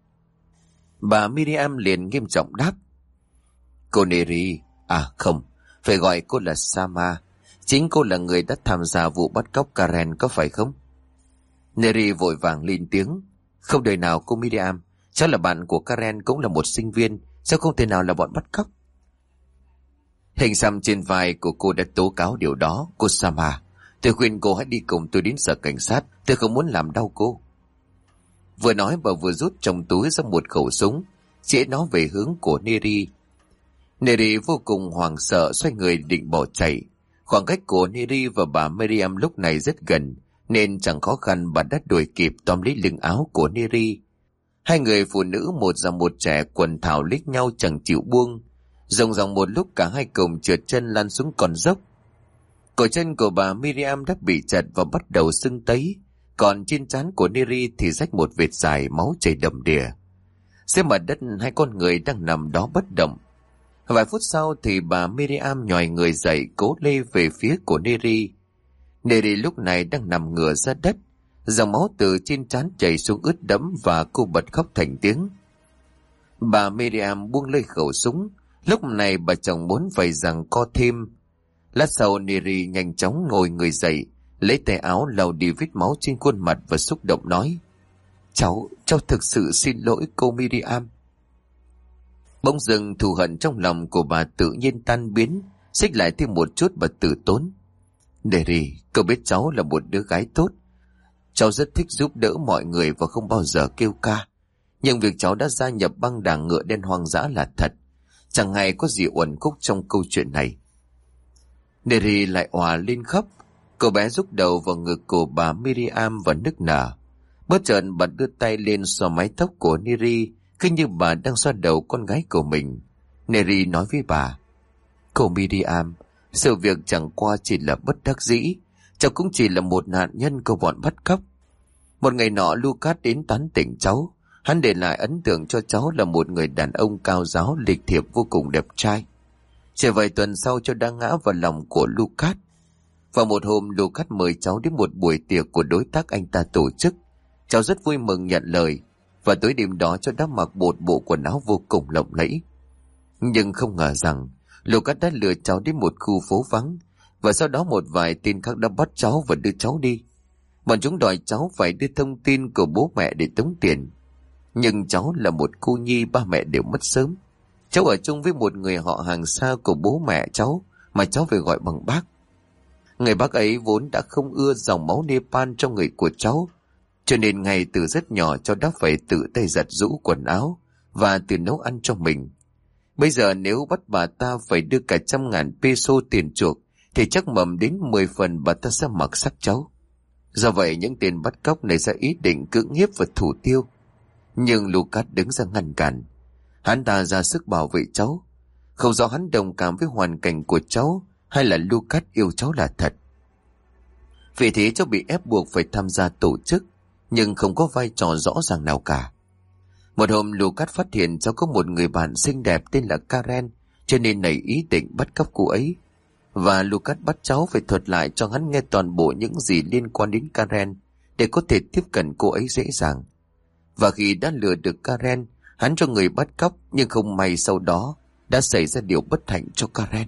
Bà Miriam liền nghiêm trọng đáp: "Cô Neri, à không, phải gọi cô là Sama. Chính cô là người đã tham gia vụ bắt cóc Karen có phải không?" Neri vội vàng lên tiếng: "Không đời nào cô Miriam, cháu là bạn của Karen, cũng là một sinh viên, sao không thể nào là bọn bắt cóc?" Hình xăm trên vai của cô đã tố cáo điều đó. "Cô Sama, tôi khuyên cô hãy đi cùng tôi đến sở cảnh sát, tôi không muốn làm đau cô." Vừa nói bà vừa rút trong túi ra một khẩu súng, chĩa nó về hướng của Neri. Neri vô cùng hoảng sợ xoay người định bỏ chạy. Khoảng cách của Neri và bà Miriam lúc này rất gần, nên chẳng khó khăn bà đã đuổi kịp tóm lấy lưng áo của Neri. Hai người phụ nữ một già một trẻ quần thảo liếc nhau chẳng chịu buông. Ròng ròng một lúc cả hai cùng trượt chân lăn xuống con dốc. Cổ chân của bà Miriam đã bị chặt và bắt đầu sưng tấy, còn trên trán của Neri thì rách một vệt dài, máu chảy đầm đìa. Dưới mặt đất hai con người đang nằm đó bất động. Vài phút sau thì bà Miriam nhòi người dậy cố lê về phía của Neri. Neri lúc này đang nằm ngửa ra đất, dòng máu từ trên trán chảy xuống ướt đẫm và cô bật khóc thành tiếng. Bà Miriam buông lơi khẩu súng, lúc này bà chồng muốn vầy rằng co thêm. Lát sau Neri nhanh chóng ngồi người dậy, lấy tay áo lau đi vết máu trên khuôn mặt và xúc động nói: Cháu, cháu thực sự xin lỗi cô Miriam. Bỗng dưng thù hận trong lòng của bà tự nhiên tan biến, xích lại thêm một chút bà tử tốn. Neri, cậu biết cháu là một đứa gái tốt. Cháu rất thích giúp đỡ mọi người và không bao giờ kêu ca. Nhưng việc cháu đã gia nhập băng đảng ngựa đen hoang dã là thật. Chẳng hay có gì uẩn khúc trong câu chuyện này. Neri lại òa lên khóc. Cô bé rúc đầu vào ngực của bà Miriam và nức nở. Bất chợt bà đưa tay lên xoa mái tóc của Neri, cứ như bà đang xoa đầu con gái của mình. Neri nói với bà: Cô Miriam, sự việc chẳng qua chỉ là bất đắc dĩ. Cháu cũng chỉ là một nạn nhân của bọn bắt cóc. Một ngày nọ Lucas đến tán tỉnh cháu. Hắn để lại ấn tượng cho cháu là một người đàn ông cao giáo, lịch thiệp, vô cùng đẹp trai. Chỉ vài tuần sau cháu đã ngã vào lòng của Lucas. Vào một hôm Lucas mời cháu đến một buổi tiệc của đối tác anh ta tổ chức. Cháu rất vui mừng nhận lời, và tối đêm đó cháu đã mặc một bộ quần áo vô cùng lộng lẫy. Nhưng không ngờ rằng Lucas đã lừa cháu đến một khu phố vắng, và sau đó một vài tên khác đã bắt cháu và đưa cháu đi. Bọn chúng đòi cháu phải đưa thông tin của bố mẹ để tống tiền. Nhưng cháu là một cô nhi, ba mẹ đều mất sớm. Cháu ở chung với một người họ hàng xa của bố mẹ cháu mà cháu phải gọi bằng bác. Người bác ấy vốn đã không ưa dòng máu Nepal trong người của cháu, cho nên ngay từ rất nhỏ cháu đã phải tự tay giặt giũ quần áo và tự nấu ăn cho mình. Bây giờ nếu bắt bà ta phải đưa cả trăm ngàn peso tiền chuộc thì chắc mầm đến mười phần bà ta sẽ mặc sắc cháu. Do vậy những tên bắt cóc này sẽ ý định cưỡng hiếp và thủ tiêu. Nhưng Lucas đứng ra ngăn cản. Hắn ta ra sức bảo vệ cháu. Không rõ hắn đồng cảm với hoàn cảnh của cháu hay là Lucas yêu cháu là thật. Vì thế cháu bị ép buộc phải tham gia tổ chức, nhưng không có vai trò rõ ràng nào cả. Một hôm Lucas phát hiện cháu có một người bạn xinh đẹp tên là Karen, cho nên nảy ý định bắt cóc cô ấy. Và Lucas bắt cháu phải thuật lại cho hắn nghe toàn bộ những gì liên quan đến Karen để có thể tiếp cận cô ấy dễ dàng. Và khi đã lừa được Karen, hắn cho người bắt cóc, nhưng không may sau đó đã xảy ra điều bất hạnh cho Karen.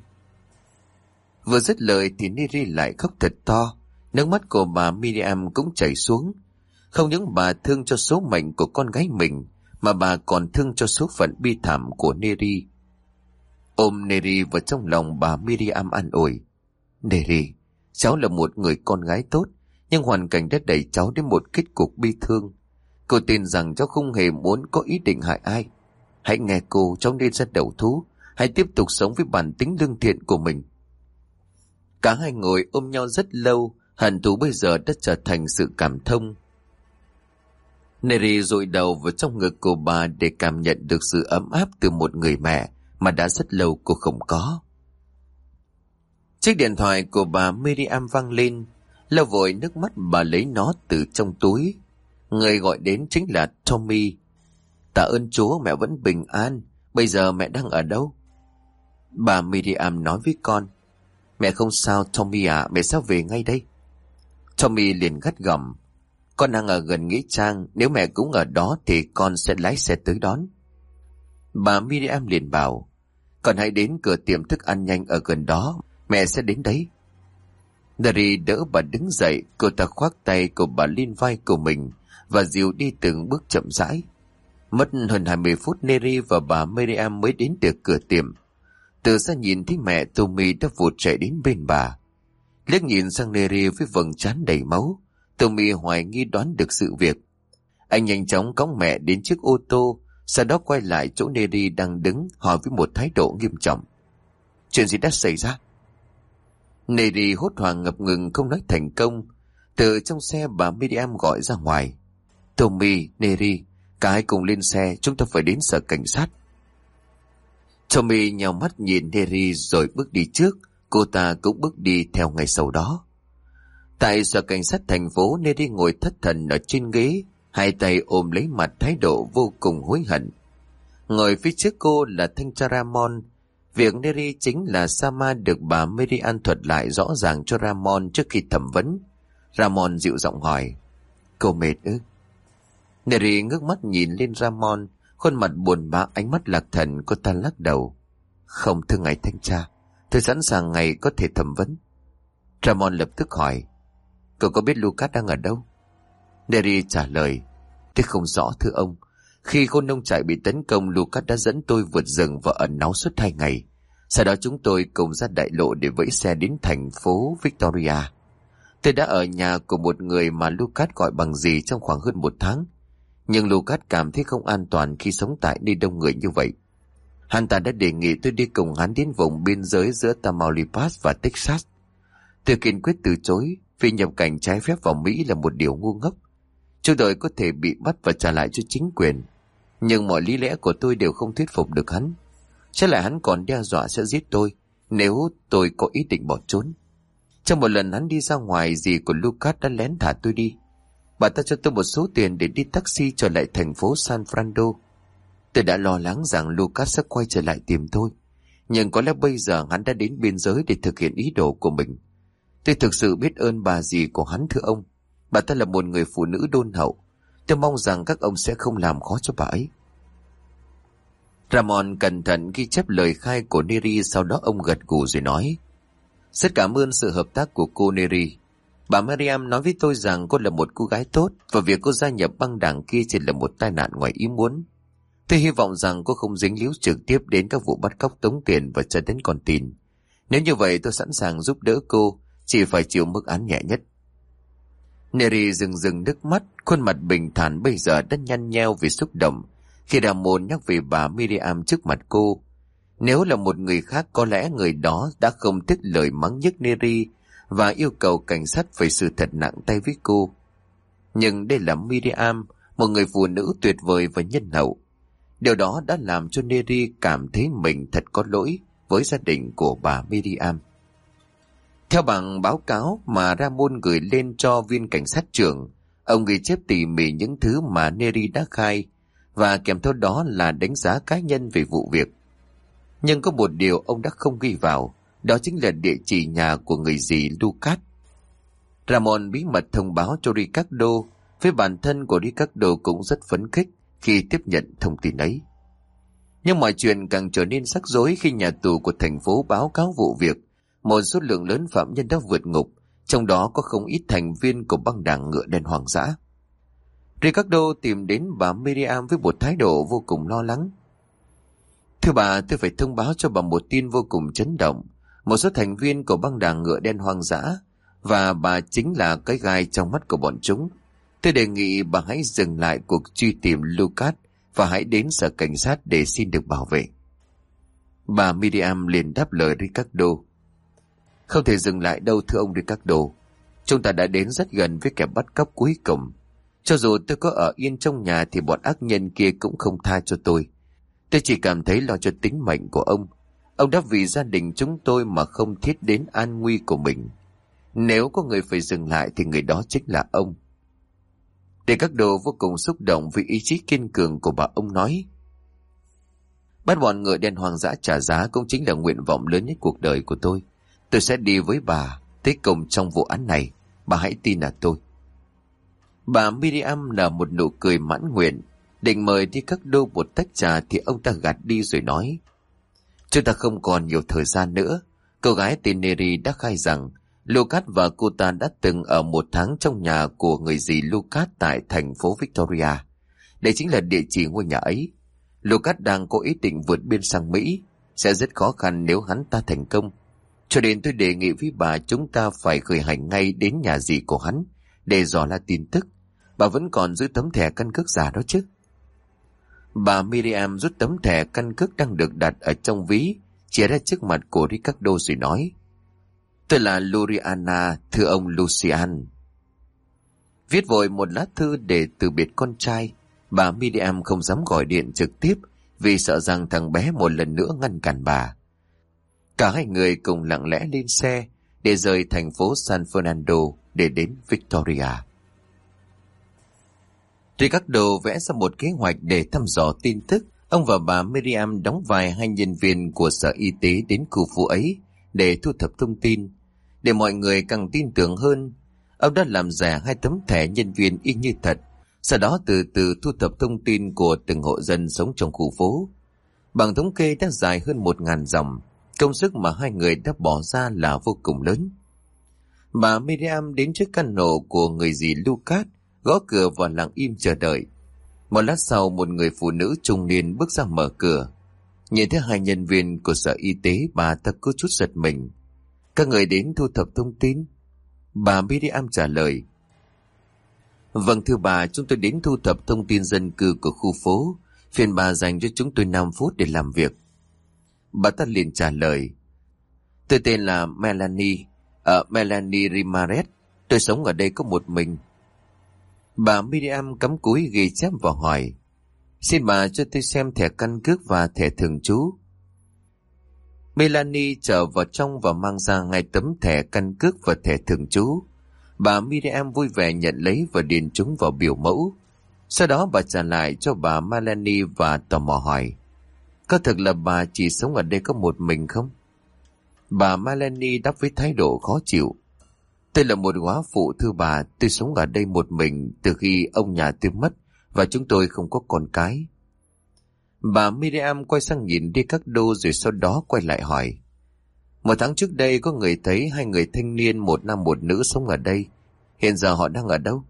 Vừa dứt lời thì Neri lại khóc thật to, nước mắt của bà Miriam cũng chảy xuống. Không những bà thương cho số mệnh của con gái mình, mà bà còn thương cho số phận bi thảm của Neri. Ôm Neri vào trong lòng, bà Miriam an ủi: Neri, cháu là một người con gái tốt, nhưng hoàn cảnh đã đẩy cháu đến một kết cục bi thương. Cô tin rằng cháu không hề muốn có ý định hại ai. Hãy nghe cô, cháu nên ra đầu thú. Hãy tiếp tục sống với bản tính lương thiện của mình. Cả hai ngồi ôm nhau rất lâu. Hận thù bây giờ đã trở thành sự cảm thông. Neri dụi đầu vào trong ngực của bà để cảm nhận được sự ấm áp từ một người mẹ mà đã rất lâu cô không có. Chiếc điện thoại của bà Miriam vang lên. Lau vội nước mắt, bà lấy nó từ trong túi. Người gọi đến chính là Tommy. Tạ ơn Chúa mẹ vẫn bình an. Bây giờ mẹ đang ở đâu? Bà Miriam nói với con: Mẹ không sao Tommy à, mẹ sẽ về ngay đây. Tommy liền gắt gỏng: Con đang ở gần nghĩa trang, nếu mẹ cũng ở đó thì con sẽ lái xe tới đón. Bà Miriam liền bảo: Con hãy đến cửa tiệm thức ăn nhanh ở gần đó, mẹ sẽ đến đấy. Neri đỡ bà đứng dậy, cô ta khoác tay của bà lên vai của mình và dìu đi từng bước chậm rãi. Mất hơn hai mươi phút Neri và bà Miriam mới đến được cửa tiệm. Từ xa nhìn thấy mẹ, Tommy đã vụt chạy đến bên bà. Liếc nhìn sang Neri với vầng trán đầy máu, Tommy hoài nghi đoán được sự việc. Anh nhanh chóng cõng mẹ đến chiếc ô tô, sau đó quay lại chỗ Neri đang đứng, hỏi với một thái độ nghiêm trọng: Chuyện gì đã xảy ra? Neri hốt hoảng ngập ngừng không nói thành công. Từ trong xe bà Miriam gọi ra ngoài: Tommy, Neri, cả hai cùng lên xe, chúng ta phải đến sở cảnh sát. Tommy nhào mắt nhìn Neri rồi bước đi trước, cô ta cũng bước đi theo ngay sau đó. Tại sở cảnh sát thành phố, Neri ngồi thất thần ở trên ghế, hai tay ôm lấy mặt, thái độ vô cùng hối hận. Ngồi phía trước cô là thanh tra Ramon, Việc Neri chính là Sama được bà Merian thuật lại rõ ràng cho Ramon trước khi thẩm vấn. Ramon dịu giọng hỏi, cô mệt ư? Neri ngước mắt nhìn lên Ramon, khuôn mặt buồn bã, ánh mắt lạc thần. Cô ta lắc đầu, không thưa ngài thanh tra, tôi sẵn sàng ngày có thể thẩm vấn. Ramon lập tức hỏi, cậu có biết Lucas đang ở đâu? Neri trả lời, tôi không rõ thưa ông. Khi khu nông trại bị tấn công, Lucas đã dẫn tôi vượt rừng và ẩn náu suốt hai ngày. Sau đó chúng tôi cùng ra đại lộ để vẫy xe đến thành phố Victoria. Tôi đã ở nhà của một người mà Lucas gọi bằng dì trong khoảng hơn một tháng. Nhưng Lucas cảm thấy không an toàn khi sống tại nơi đông người như vậy. Hắn ta đã đề nghị tôi đi cùng hắn đến vùng biên giới giữa Tamaulipas và Texas. Tôi kiên quyết từ chối, vì nhập cảnh trái phép vào Mỹ là một điều ngu ngốc. Chúng tôi có thể bị bắt và trả lại cho chính quyền. Nhưng mọi lý lẽ của tôi đều không thuyết phục được hắn. Trái lại hắn còn đe dọa sẽ giết tôi nếu tôi có ý định bỏ trốn. Trong một lần hắn đi ra ngoài, dì của Lucas đã lén thả tôi đi. Bà ta cho tôi một số tiền để đi taxi trở lại thành phố San Fernando. Tôi đã lo lắng rằng Lucas sẽ quay trở lại tìm tôi. Nhưng có lẽ bây giờ hắn đã đến biên giới để thực hiện ý đồ của mình. Tôi thực sự biết ơn bà dì của hắn thưa ông. Bà ta là một người phụ nữ đôn hậu. Tôi mong rằng các ông sẽ không làm khó cho bà ấy. Ramon cẩn thận ghi chép lời khai của Neri, sau đó ông gật gù rồi nói, rất cảm ơn sự hợp tác của cô Neri. Bà Mariam nói với tôi rằng cô là một cô gái tốt và việc cô gia nhập băng đảng kia chỉ là một tai nạn ngoài ý muốn. Tôi hy vọng rằng cô không dính líu trực tiếp đến các vụ bắt cóc, tống tiền và tra tấn con tin. Nếu như vậy tôi sẵn sàng giúp đỡ cô, chỉ phải chịu mức án nhẹ nhất. Neri rừng rừng nước mắt, khuôn mặt bình thản bây giờ đã nhăn nheo vì xúc động khi Ramon nhắc về bà Miriam trước mặt cô. Nếu là một người khác, có lẽ người đó đã không tiếc lời mắng nhức Neri và yêu cầu cảnh sát phải xử thật nặng tay với cô. Nhưng đây là Miriam, một người phụ nữ tuyệt vời và nhân hậu. Điều đó đã làm cho Neri cảm thấy mình thật có lỗi với gia đình của bà Miriam. Theo bản báo cáo mà Ramon gửi lên cho viên cảnh sát trưởng, ông ghi chép tỉ mỉ những thứ mà Neri đã khai và kèm theo đó là đánh giá cá nhân về vụ việc. Nhưng có một điều ông đã không ghi vào, đó chính là địa chỉ nhà của người dì Lucas. Ramon bí mật thông báo cho Ricardo, với bản thân của Ricardo cũng rất phấn khích khi tiếp nhận thông tin ấy. Nhưng mọi chuyện càng trở nên rắc rối khi nhà tù của thành phố báo cáo vụ việc. Một số lượng lớn phạm nhân đã vượt ngục, trong đó có không ít thành viên của băng đảng ngựa đen hoang dã. Ricardo tìm đến bà Miriam với một thái độ vô cùng lo lắng. Thưa bà, tôi phải thông báo cho bà một tin vô cùng chấn động. Một số thành viên của băng đảng ngựa đen hoang dã, và bà chính là cái gai trong mắt của bọn chúng. Tôi đề nghị bà hãy dừng lại cuộc truy tìm Lucas và hãy đến sở cảnh sát để xin được bảo vệ. Bà Miriam liền đáp lời Ricardo. Không thể dừng lại đâu thưa ông Ricardo. Chúng ta đã đến rất gần với kẻ bắt cóc cuối cùng. Cho dù tôi có ở yên trong nhà thì bọn ác nhân kia cũng không tha cho tôi. Tôi chỉ cảm thấy lo cho tính mệnh của ông. Ông đã vì gia đình chúng tôi mà không thiết đến an nguy của mình. Nếu có người phải dừng lại thì người đó chính là ông. Ricardo vô cùng xúc động vì ý chí kiên cường của bà. Ông nói, bắt bọn ngựa đen hoang dã trả giá cũng chính là nguyện vọng lớn nhất cuộc đời của tôi. Tôi sẽ đi với bà tới cùng trong vụ án này. Bà hãy tin là tôi. Bà Miriam nở một nụ cười mãn nguyện, định mời Ricardo một tách trà thì ông ta gạt đi rồi nói, chúng ta không còn nhiều thời gian nữa. Cô gái tên Neri đã khai rằng Lucas và cô ta đã từng ở một tháng trong nhà của người dì Lucas tại thành phố Victoria. Đây chính là địa chỉ ngôi nhà ấy. Lucas đang có ý định vượt biên sang Mỹ. Sẽ rất khó khăn nếu hắn ta thành công. Cho nên tôi đề nghị với bà chúng ta phải khởi hành ngay đến nhà dì của hắn để dò la tin tức. Bà vẫn còn giữ tấm thẻ căn cước giả đó chứ? Bà Miriam rút tấm thẻ căn cước đang được đặt ở trong ví, chia ra trước mặt của Ricardo rồi nói, tôi là Luriana, thưa ông Lucian. Viết vội một lá thư để từ biệt con trai, bà Miriam không dám gọi điện trực tiếp vì sợ rằng thằng bé một lần nữa ngăn cản bà. Cả hai người cùng lặng lẽ lên xe để rời thành phố San Fernando để đến Victoria. Ricardo vẽ ra một kế hoạch để thăm dò tin tức Ông và bà Miriam đóng vai hai nhân viên của sở y tế đến khu phố ấy để thu thập thông tin. Để mọi người càng tin tưởng hơn, ông đã làm giả hai tấm thẻ nhân viên y như thật, sau đó từ từ thu thập thông tin của từng hộ dân sống trong khu phố. Bảng thống kê đã dài hơn một ngàn dòng, công sức mà hai người đã bỏ ra là vô cùng lớn. Bà Miriam đến trước căn hộ của người dì Lucas, gõ cửa và lặng im chờ đợi. Một lát sau, một người phụ nữ trung niên bước ra mở cửa. Nhìn thấy hai nhân viên của sở y tế, bà ta có chút giật mình. Các người đến thu thập thông tin? Bà Miriam trả lời. Vâng thưa bà, chúng tôi đến thu thập thông tin dân cư của khu phố. Phiền bà dành cho chúng tôi năm phút để làm việc. Bà ta liền trả lời. Tôi tên là Melanie, uh, Melanie Rimaret. Tôi sống ở đây có một mình. Bà Miriam cắm cúi ghi chép và hỏi. Xin bà cho tôi xem thẻ căn cước và thẻ thường trú. Melanie trở vào trong và mang ra ngay tấm thẻ căn cước và thẻ thường trú. Bà Miriam vui vẻ nhận lấy và điền chúng vào biểu mẫu. Sau đó bà trả lại cho bà Melanie và tò mò hỏi. Có thực là bà chỉ sống ở đây có một mình không? Bà Melanie đáp với thái độ khó chịu. Tôi là một góa phụ thưa bà, tôi sống ở đây một mình từ khi ông nhà tôi mất và chúng tôi không có con cái. Bà Miriam quay sang nhìn Ricardo rồi sau đó quay lại hỏi. Một tháng trước đây có người thấy hai người thanh niên một nam một nữ sống ở đây. Hiện giờ họ đang ở đâu?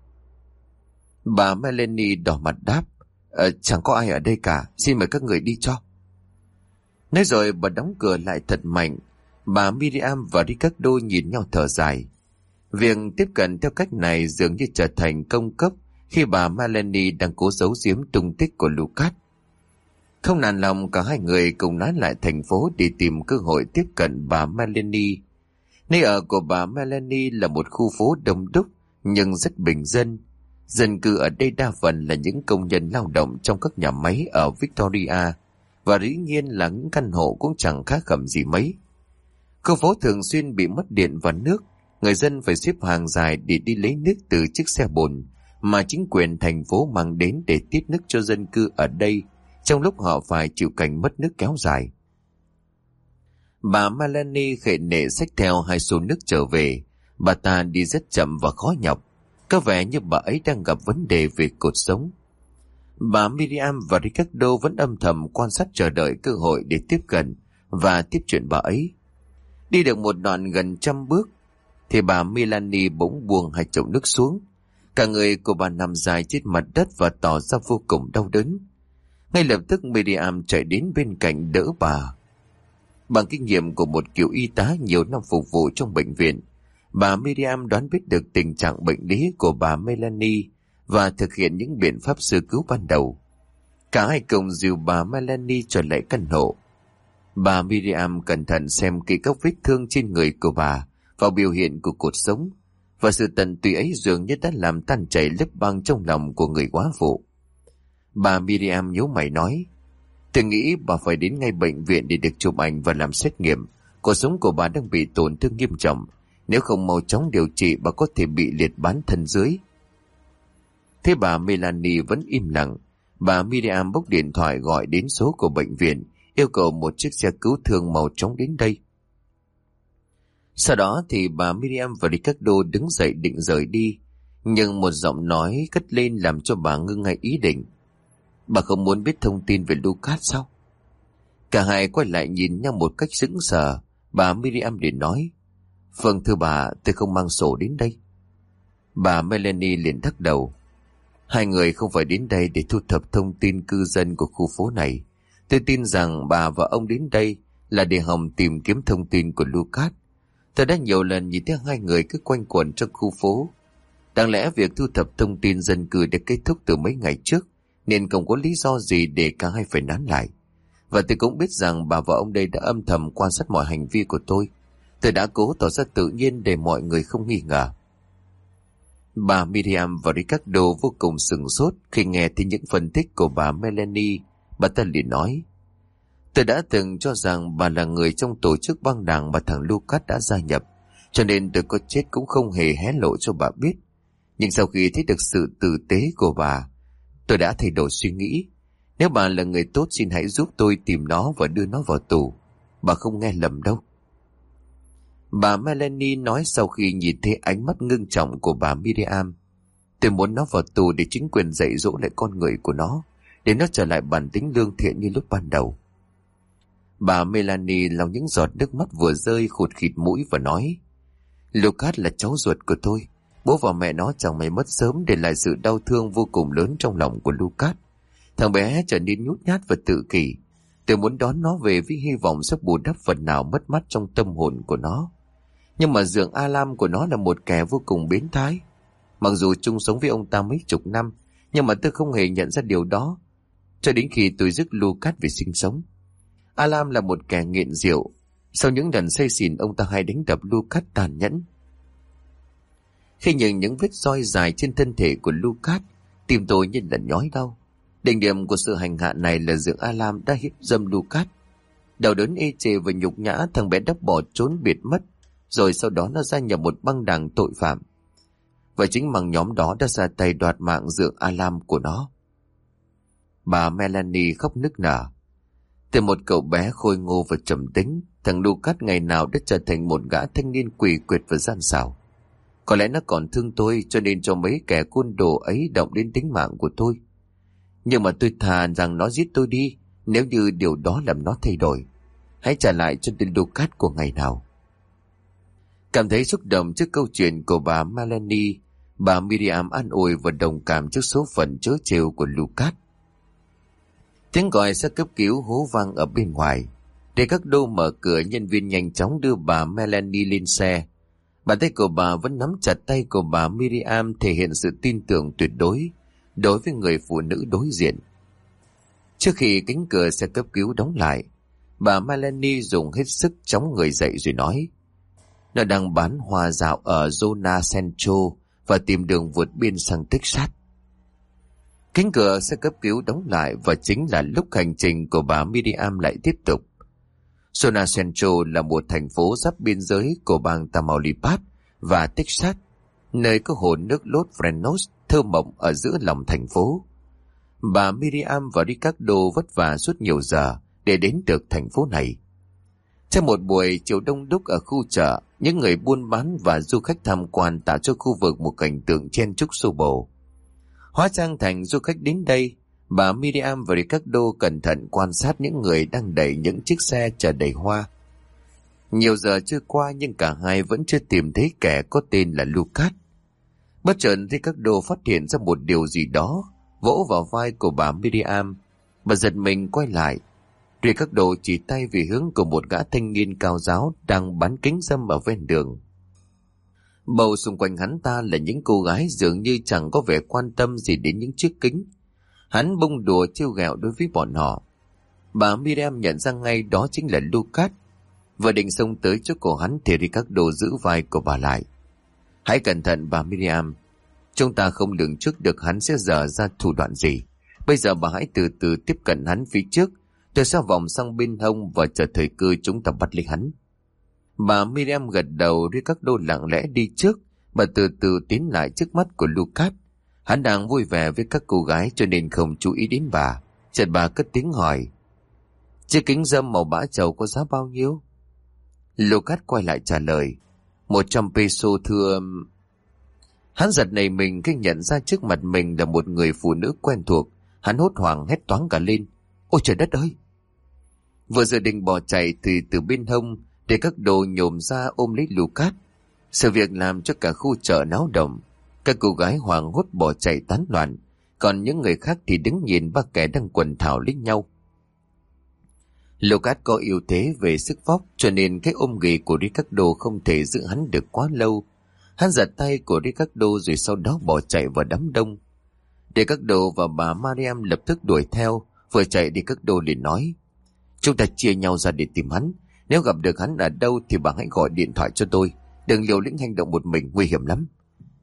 Bà Melanie đỏ mặt đáp. Ờ, chẳng có ai ở đây cả, xin mời các người đi cho. Nói rồi bà đóng cửa lại thật mạnh. Bà Miriam và Ricardo nhìn nhau thở dài. Việc tiếp cận theo cách này dường như trở thành công cấp khi bà Melanie đang cố giấu giếm tung tích của Lucas. Không nản lòng, cả hai người cùng lái lại thành phố để tìm cơ hội tiếp cận bà Melanie. Nơi ở của bà Melanie là một khu phố đông đúc nhưng rất bình dân. Dân cư ở đây đa phần là những công nhân lao động trong các nhà máy ở Victoria, và dĩ nhiên là những căn hộ cũng chẳng khác khẩm gì mấy. Khu phố thường xuyên bị mất điện và nước, người dân phải xếp hàng dài để đi lấy nước từ chiếc xe bồn mà chính quyền thành phố mang đến để tiết nước cho dân cư ở đây, trong lúc họ phải chịu cảnh mất nước kéo dài. Bà Melanie khệ nệ xách theo hai xô nước trở về. Bà ta đi rất chậm và khó nhọc, có vẻ như bà ấy đang gặp vấn đề về cột sống. Bà Miriam và Ricardo vẫn âm thầm quan sát chờ đợi cơ hội để tiếp cận và tiếp chuyện bà ấy. Đi được một đoạn gần trăm bước thì bà Melanie bỗng buông hai chậu nước xuống. Cả người của bà nằm dài trên mặt đất và tỏ ra vô cùng đau đớn. Ngay lập tức Miriam chạy đến bên cạnh đỡ bà. Bằng kinh nghiệm của một cựu y tá nhiều năm phục vụ trong bệnh viện, bà Miriam đoán biết được tình trạng bệnh lý của bà Melanie và thực hiện những biện pháp sơ cứu ban đầu. Cả hai cùng dìu bà Melanie trở lại căn hộ. Bà Miriam cẩn thận xem kỹ các vết thương trên người của bà và biểu hiện của cột sống, và sự tận tụy ấy dường như đã làm tan chảy lớp băng trong lòng của người góa phụ. Bà Miriam nhíu mày nói, tôi nghĩ bà phải đến ngay bệnh viện để được chụp ảnh và làm xét nghiệm. Cột sống của bà đang bị tổn thương nghiêm trọng, nếu không mau chóng điều trị bà có thể bị liệt bán thân dưới. Thế bà Melanie vẫn im lặng. Bà Miriam bốc điện thoại gọi đến số của bệnh viện, yêu cầu một chiếc xe cứu thương màu trắng đến đây. Sau đó thì bà Miriam và Ricardo đứng dậy định rời đi, nhưng một giọng nói cất lên làm cho bà ngưng ngay ý định. Bà không muốn biết thông tin về Lucas sao? Cả hai quay lại nhìn nhau một cách sững sờ. Bà Miriam liền nói, vâng thưa bà, tôi không mang sổ đến đây. Bà Melanie liền lắc đầu. Hai người không phải đến đây để thu thập thông tin cư dân của khu phố này. Tôi tin rằng bà và ông đến đây là để hòng tìm kiếm thông tin của Lucas. Tôi đã nhiều lần nhìn thấy hai người cứ quanh quẩn trong khu phố. Đáng lẽ việc thu thập thông tin dân cư đã kết thúc từ mấy ngày trước, nên không có lý do gì để cả hai phải nán lại. Và tôi cũng biết rằng bà và ông đây đã âm thầm quan sát mọi hành vi của tôi. Tôi đã cố tỏ ra tự nhiên để mọi người không nghi ngờ. Bà Miriam và Ricardo vô cùng sửng sốt khi nghe thấy những phân tích của bà Melanie. Bà ta liền nói, tôi đã từng cho rằng bà là người trong tổ chức băng đảng mà thằng Lucas đã gia nhập, cho nên tôi có chết cũng không hề hé lộ cho bà biết. Nhưng sau khi thấy được sự tử tế của bà, tôi đã thay đổi suy nghĩ. Nếu bà là người tốt xin hãy giúp tôi tìm nó và đưa nó vào tù. Bà không nghe lầm đâu. Bà Melanie nói sau khi nhìn thấy ánh mắt ngưng trọng của bà Miriam. Tôi muốn nó vào tù để chính quyền dạy dỗ lại con người của nó, để nó trở lại bản tính lương thiện như lúc ban đầu. Bà Melanie lau những giọt nước mắt vừa rơi khụt khịt mũi và nói: Lucas là cháu ruột của tôi. Bố và mẹ nó chẳng may mất sớm, để lại sự đau thương vô cùng lớn trong lòng của Lucas. Thằng bé trở nên nhút nhát và tự kỷ. Tôi muốn đón nó về với hy vọng sẽ bù đắp phần nào mất mát trong tâm hồn của nó. Nhưng mà dượng Alam của nó là một kẻ vô cùng biến thái. Mặc dù chung sống với ông ta mấy chục năm, nhưng mà tôi không hề nhận ra điều đó cho đến khi tôi rước Lucas về sinh sống. Alam là một kẻ nghiện rượu. Sau những lần say xỉn, ông ta hay đánh đập Lucas tàn nhẫn. Khi nhìn những vết roi dài trên thân thể của Lucas, tim tôi như là nhói đau. Đỉnh điểm của sự hành hạ này là dượng Alam đã hiếp dâm Lucas. Đau đớn ê chề và nhục nhã, thằng bé đã bỏ trốn biệt mất, rồi sau đó nó gia nhập một băng đảng tội phạm. Và chính bằng nhóm đó đã ra tay đoạt mạng dượng Alam của nó. Bà Melanie khóc nức nở. Từ một cậu bé khôi ngô và trầm tính, thằng Lucas ngày nào đã trở thành một gã thanh niên quỷ quyệt và gian xảo. Có lẽ nó còn thương tôi, cho nên cho mấy kẻ côn đồ ấy động đến tính mạng của tôi. Nhưng mà tôi thà rằng nó giết tôi đi, nếu như điều đó làm nó thay đổi. Hãy trả lại cho tên Lucas của ngày nào. Cảm thấy xúc động trước câu chuyện của bà Melanie, bà Miriam an ủi và đồng cảm trước số phận trớ trêu của Lucas. Tiếng gọi xe cấp cứu hú vang ở bên ngoài. Để các đô mở cửa, nhân viên nhanh chóng đưa bà Melanie lên xe. Bàn tay của bà vẫn nắm chặt tay của bà Miriam, thể hiện sự tin tưởng tuyệt đối đối với người phụ nữ đối diện. Trước khi cánh cửa xe cấp cứu đóng lại, bà Melanie dùng hết sức chống người dậy rồi nói: Nó đang bán hoa dạo ở Zona Central và tìm đường vượt biên sang Texas. Cánh cửa xe cấp cứu đóng lại và chính là lúc hành trình của bà Miriam lại tiếp tục. Zona Central là một thành phố giáp biên giới của bang Tamaulipas và Texas, nơi có hồ nước Los Frenos thơ mộng ở giữa lòng thành phố. Bà Miriam và Ricardo vất vả suốt nhiều giờ để đến được thành phố này. Trong một buổi chiều đông đúc ở khu chợ, những người buôn bán và du khách tham quan tạo cho khu vực một cảnh tượng chen chúc xô bồ. Hóa trang thành du khách đến đây, bà Miriam và Ricardo cẩn thận quan sát những người đang đẩy những chiếc xe chở đầy hoa. Nhiều giờ trôi qua nhưng cả hai vẫn chưa tìm thấy kẻ có tên là Lucas. Bất chợt Ricardo phát hiện ra một điều gì đó, vỗ vào vai của bà Miriam. Bà giật mình quay lại. Ricardo chỉ tay về hướng của một gã thanh niên cao ráo đang bán kính râm ở ven đường. Bầu xung quanh hắn ta là những cô gái dường như chẳng có vẻ quan tâm gì đến những chiếc kính. Hắn bông đùa trêu ghẹo đối với bọn họ. Bà Miriam nhận ra ngay đó chính là Lucas. Vừa định xông tới trước cổ hắn thì Ricardo giữ vai của bà lại. Hãy cẩn thận bà Miriam. Chúng ta không lường trước được hắn sẽ dở ra thủ đoạn gì. Bây giờ bà hãy từ từ tiếp cận hắn phía trước. Tôi sẽ vòng sang bên hông và chờ thời cơ chúng ta bắt lấy hắn. Bà Miriam gật đầu. Ricardo lặng lẽ đi trước. Bà từ từ tiến lại trước mắt của Lucas. Hắn đang vui vẻ với các cô gái cho nên không chú ý đến bà. Chợt bà cất tiếng hỏi: Chiếc kính râm màu bã trầu có giá bao nhiêu? Lucas quay lại trả lời: Một trăm peso thưa. Hắn giật nảy mình khi nhận ra trước mặt mình là một người phụ nữ quen thuộc. Hắn hốt hoảng hét toáng cả lên: Ôi trời đất ơi! Vừa dự định bỏ chạy thì từ bên hông để các đồ nhổm ra ôm lấy Lucas. Sự việc làm cho cả khu chợ náo động. Các cô gái hoảng hốt bỏ chạy tán loạn, còn những người khác thì đứng nhìn ba kẻ đang quần thảo lấy nhau. Lucas có ưu thế về sức vóc, cho nên cái ôm ghì của Ricardo không thể giữ hắn được quá lâu. Hắn giật tay của Ricardo rồi sau đó bỏ chạy vào đám đông. Ricardo và bà Mariam lập tức đuổi theo. Vừa chạy Ricardo liền nói: Chúng ta chia nhau ra để tìm hắn. Nếu gặp được hắn ở đâu thì bà hãy gọi điện thoại cho tôi. Đừng liều lĩnh hành động một mình, nguy hiểm lắm.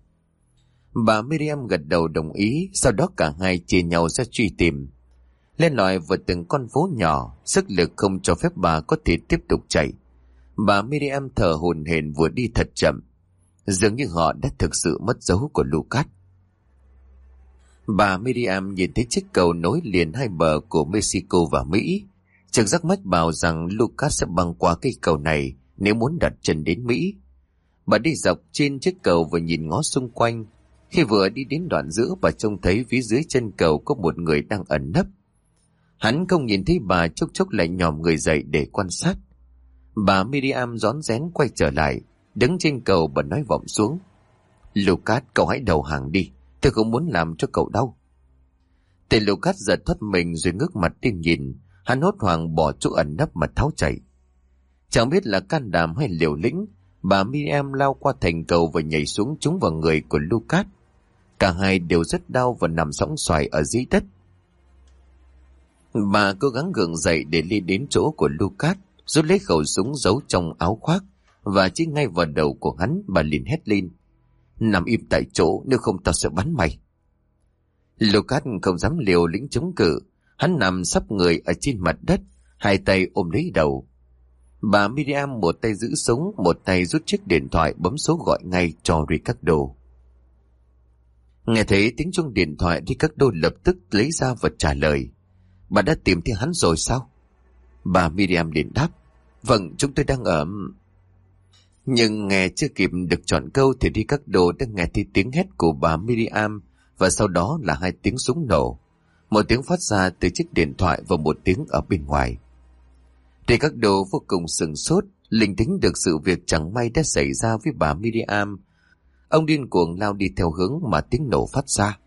Bà Miriam gật đầu đồng ý. Sau đó cả hai chia nhau ra truy tìm. Lên lỏi vượt từng con phố nhỏ, sức lực không cho phép bà có thể tiếp tục chạy. Bà Miriam thở hổn hển vừa đi thật chậm. Dường như họ đã thực sự mất dấu của Lucas. Bà Miriam nhìn thấy chiếc cầu nối liền hai bờ của Mexico và Mỹ. Chợt rắc mách bảo rằng Lucas sẽ băng qua cây cầu này nếu muốn đặt chân đến Mỹ. Bà đi dọc trên chiếc cầu và nhìn ngó xung quanh. Khi vừa đi đến đoạn giữa, bà trông thấy phía dưới chân cầu có một người đang ẩn nấp. Hắn không nhìn thấy bà, chốc chốc lại nhòm người dậy để quan sát. Bà Miriam rón rén quay trở lại, đứng trên cầu bà nói vọng xuống: Lucas, cậu hãy đầu hàng đi, tôi không muốn làm cho cậu đau. Tên Lucas giật thoát mình rồi ngước mặt lên nhìn. Hắn hốt hoảng bỏ chỗ ẩn nấp mà tháo chạy. Chẳng biết là can đảm hay liều lĩnh, bà Miriam lao qua thành cầu và nhảy xuống trúng vào người của Lucas. Cả hai đều rất đau và nằm sõng xoài ở dưới đất. Bà cố gắng gượng dậy để đi đến chỗ của Lucas, rút lấy khẩu súng giấu trong áo khoác và chỉ ngay vào đầu của hắn. Bà liền hét lên: Nằm im tại chỗ, nếu không tao sẽ bắn mày. Lucas không dám liều lĩnh chống cự. Hắn nằm sấp người ở trên mặt đất, hai tay ôm lấy đầu. Bà Miriam một tay giữ súng, một tay rút chiếc điện thoại bấm số gọi ngay cho Ricardo. Nghe thấy tiếng chuông điện thoại, Ricardo lập tức lấy ra và trả lời: Bà đã tìm thấy hắn rồi sao? Bà Miriam liền đáp: Vâng, chúng tôi đang ở... Nhưng nghe chưa kịp được chọn câu thì Ricardo đã nghe thấy tiếng hét của bà Miriam, và sau đó là hai tiếng súng nổ. Một tiếng phát ra từ chiếc điện thoại và một tiếng ở bên ngoài. Ricardo vô cùng sửng sốt, linh tính được sự việc chẳng may đã xảy ra với bà Miriam. Ông điên cuồng lao đi theo hướng mà tiếng nổ phát ra.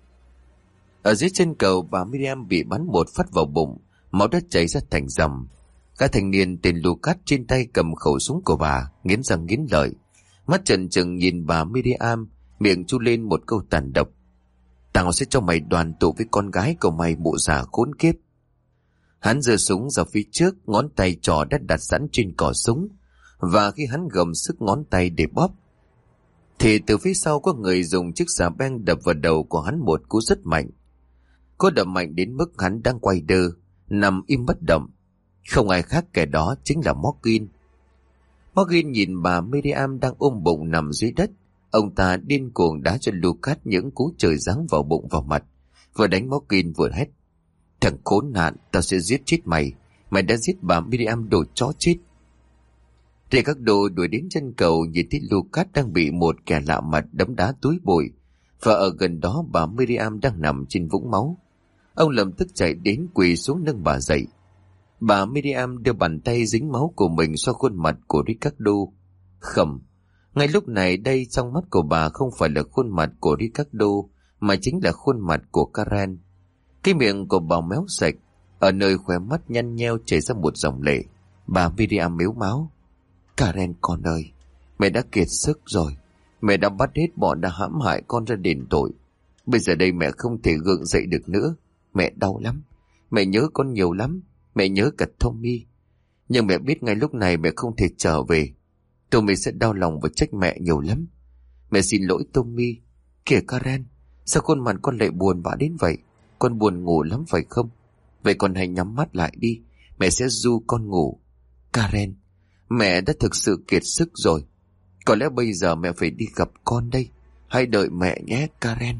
Ở dưới chân cầu, bà Miriam bị bắn một phát vào bụng, máu đã chảy ra thành dầm. Các thanh niên tên Lucas trên tay cầm khẩu súng của bà, nghiến răng nghiến lợi, mắt trần trừng nhìn bà Miriam, miệng chu lên một câu tàn độc: Tao sẽ cho mày đoàn tụ với con gái của mày, mụ già khốn kiếp. Hắn giơ súng ra phía trước, ngón tay trỏ đã đặt sẵn trên cò súng, và khi hắn gầm sức ngón tay để bóp, thì từ phía sau có người dùng chiếc xà beng đập vào đầu của hắn một cú rất mạnh. Có đập mạnh đến mức hắn đang quay đơ, nằm im bất động. Không ai khác kẻ đó chính là Morgan. Morgan nhìn bà Miriam đang ôm bụng nằm dưới đất. Ông ta điên cuồng đá cho Lucas những cú trời giáng vào bụng vào mặt, vừa đánh Morgan vừa hét: Thằng khốn nạn, tao sẽ giết chết mày. Mày đã giết bà Miriam, đồ chó chết. Ricardo đuổi đến chân cầu, nhìn thấy Lucas đang bị một kẻ lạ mặt đấm đá túi bụi, và ở gần đó bà Miriam đang nằm trên vũng máu. Ông lập tức chạy đến quỳ xuống nâng bà dậy. Bà Miriam đưa bàn tay dính máu của mình xoa khuôn mặt của Ricardo. Khẩm. Ngay lúc này đây, trong mắt của bà không phải là khuôn mặt của Ricardo, mà chính là khuôn mặt của Karen. Cái miệng của bà méo sạch, ở nơi khóe mắt nhăn nheo chảy ra một dòng lệ. Bà Miriam mếu máo: Karen con ơi, mẹ đã kiệt sức rồi. Mẹ đã bắt hết bọn đã hãm hại con ra đền tội. Bây giờ đây mẹ không thể gượng dậy được nữa. Mẹ đau lắm. Mẹ nhớ con nhiều lắm. Mẹ nhớ cả Tommy. Nhưng mẹ biết ngay lúc này mẹ không thể trở về. Tommy sẽ đau lòng và trách mẹ nhiều lắm. Mẹ xin lỗi Tommy. Kìa Karen, sao khuôn mặt con lại buồn bã đến vậy? Con buồn ngủ lắm phải không? Vậy con hãy nhắm mắt lại đi. Mẹ sẽ du con ngủ. Karen, mẹ đã thực sự kiệt sức rồi. Có lẽ bây giờ mẹ phải đi gặp con đây. Hãy đợi mẹ nhé Karen.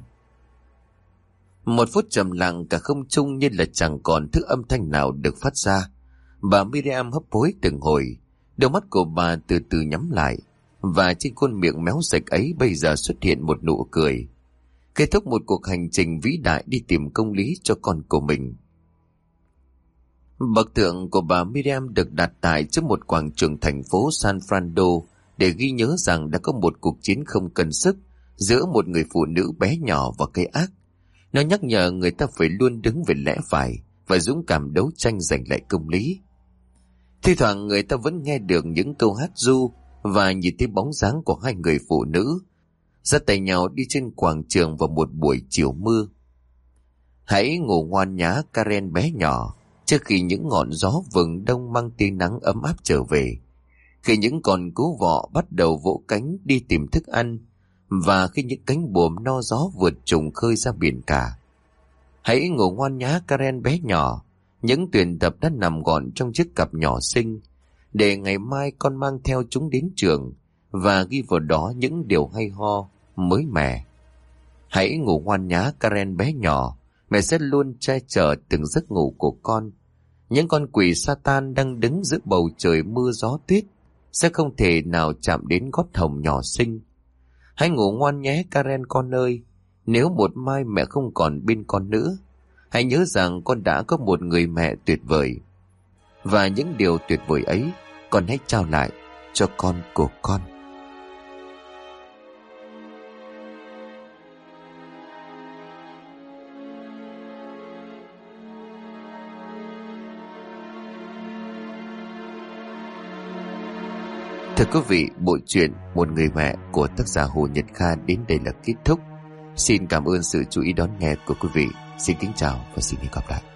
Một phút trầm lặng, cả không trung như là chẳng còn thứ âm thanh nào được phát ra. Bà Miriam hấp hối từng hồi. Đôi mắt của bà từ từ nhắm lại, và trên khuôn miệng méo sạch ấy bây giờ xuất hiện một nụ cười. Kết thúc một cuộc hành trình vĩ đại đi tìm công lý cho con của mình. Bậc tượng của bà Miriam được đặt tại trước một quảng trường thành phố San Fernando để ghi nhớ rằng đã có một cuộc chiến không cân sức giữa một người phụ nữ bé nhỏ và cái ác. Nó nhắc nhở người ta phải luôn đứng về lẽ phải và dũng cảm đấu tranh giành lại công lý. Thi thoảng người ta vẫn nghe được những câu hát ru và nhìn thấy bóng dáng của hai người phụ nữ dắt tay nhau đi trên quảng trường vào một buổi chiều mưa. Hãy ngủ ngoan nhá Karen bé nhỏ, trước khi những ngọn gió vừng đông mang tia nắng ấm áp trở về, khi những con cú vọ bắt đầu vỗ cánh đi tìm thức ăn, và khi những cánh buồm no gió vượt trùng khơi ra biển cả. Hãy ngủ ngoan nhá Karen bé nhỏ, những tuyển tập đã nằm gọn trong chiếc cặp nhỏ xinh, để ngày mai con mang theo chúng đến trường và ghi vào đó những điều hay ho, mới mẻ. Hãy ngủ ngoan nhá Karen bé nhỏ. Mẹ sẽ luôn che chở từng giấc ngủ của con. Những con quỷ Satan đang đứng giữa bầu trời mưa gió tuyết sẽ không thể nào chạm đến gót hồng nhỏ xinh. Hãy ngủ ngoan nhé Karen con ơi. Nếu một mai mẹ không còn bên con nữa, hãy nhớ rằng con đã có một người mẹ tuyệt vời. Và những điều tuyệt vời ấy con hãy trao lại cho con của con. Thưa quý vị, bộ truyện Một Người Mẹ của tác giả Hồ Nhật Kha đến đây là kết thúc. Xin cảm ơn sự chú ý đón nghe của quý vị. Xin kính chào và xin hẹn gặp lại.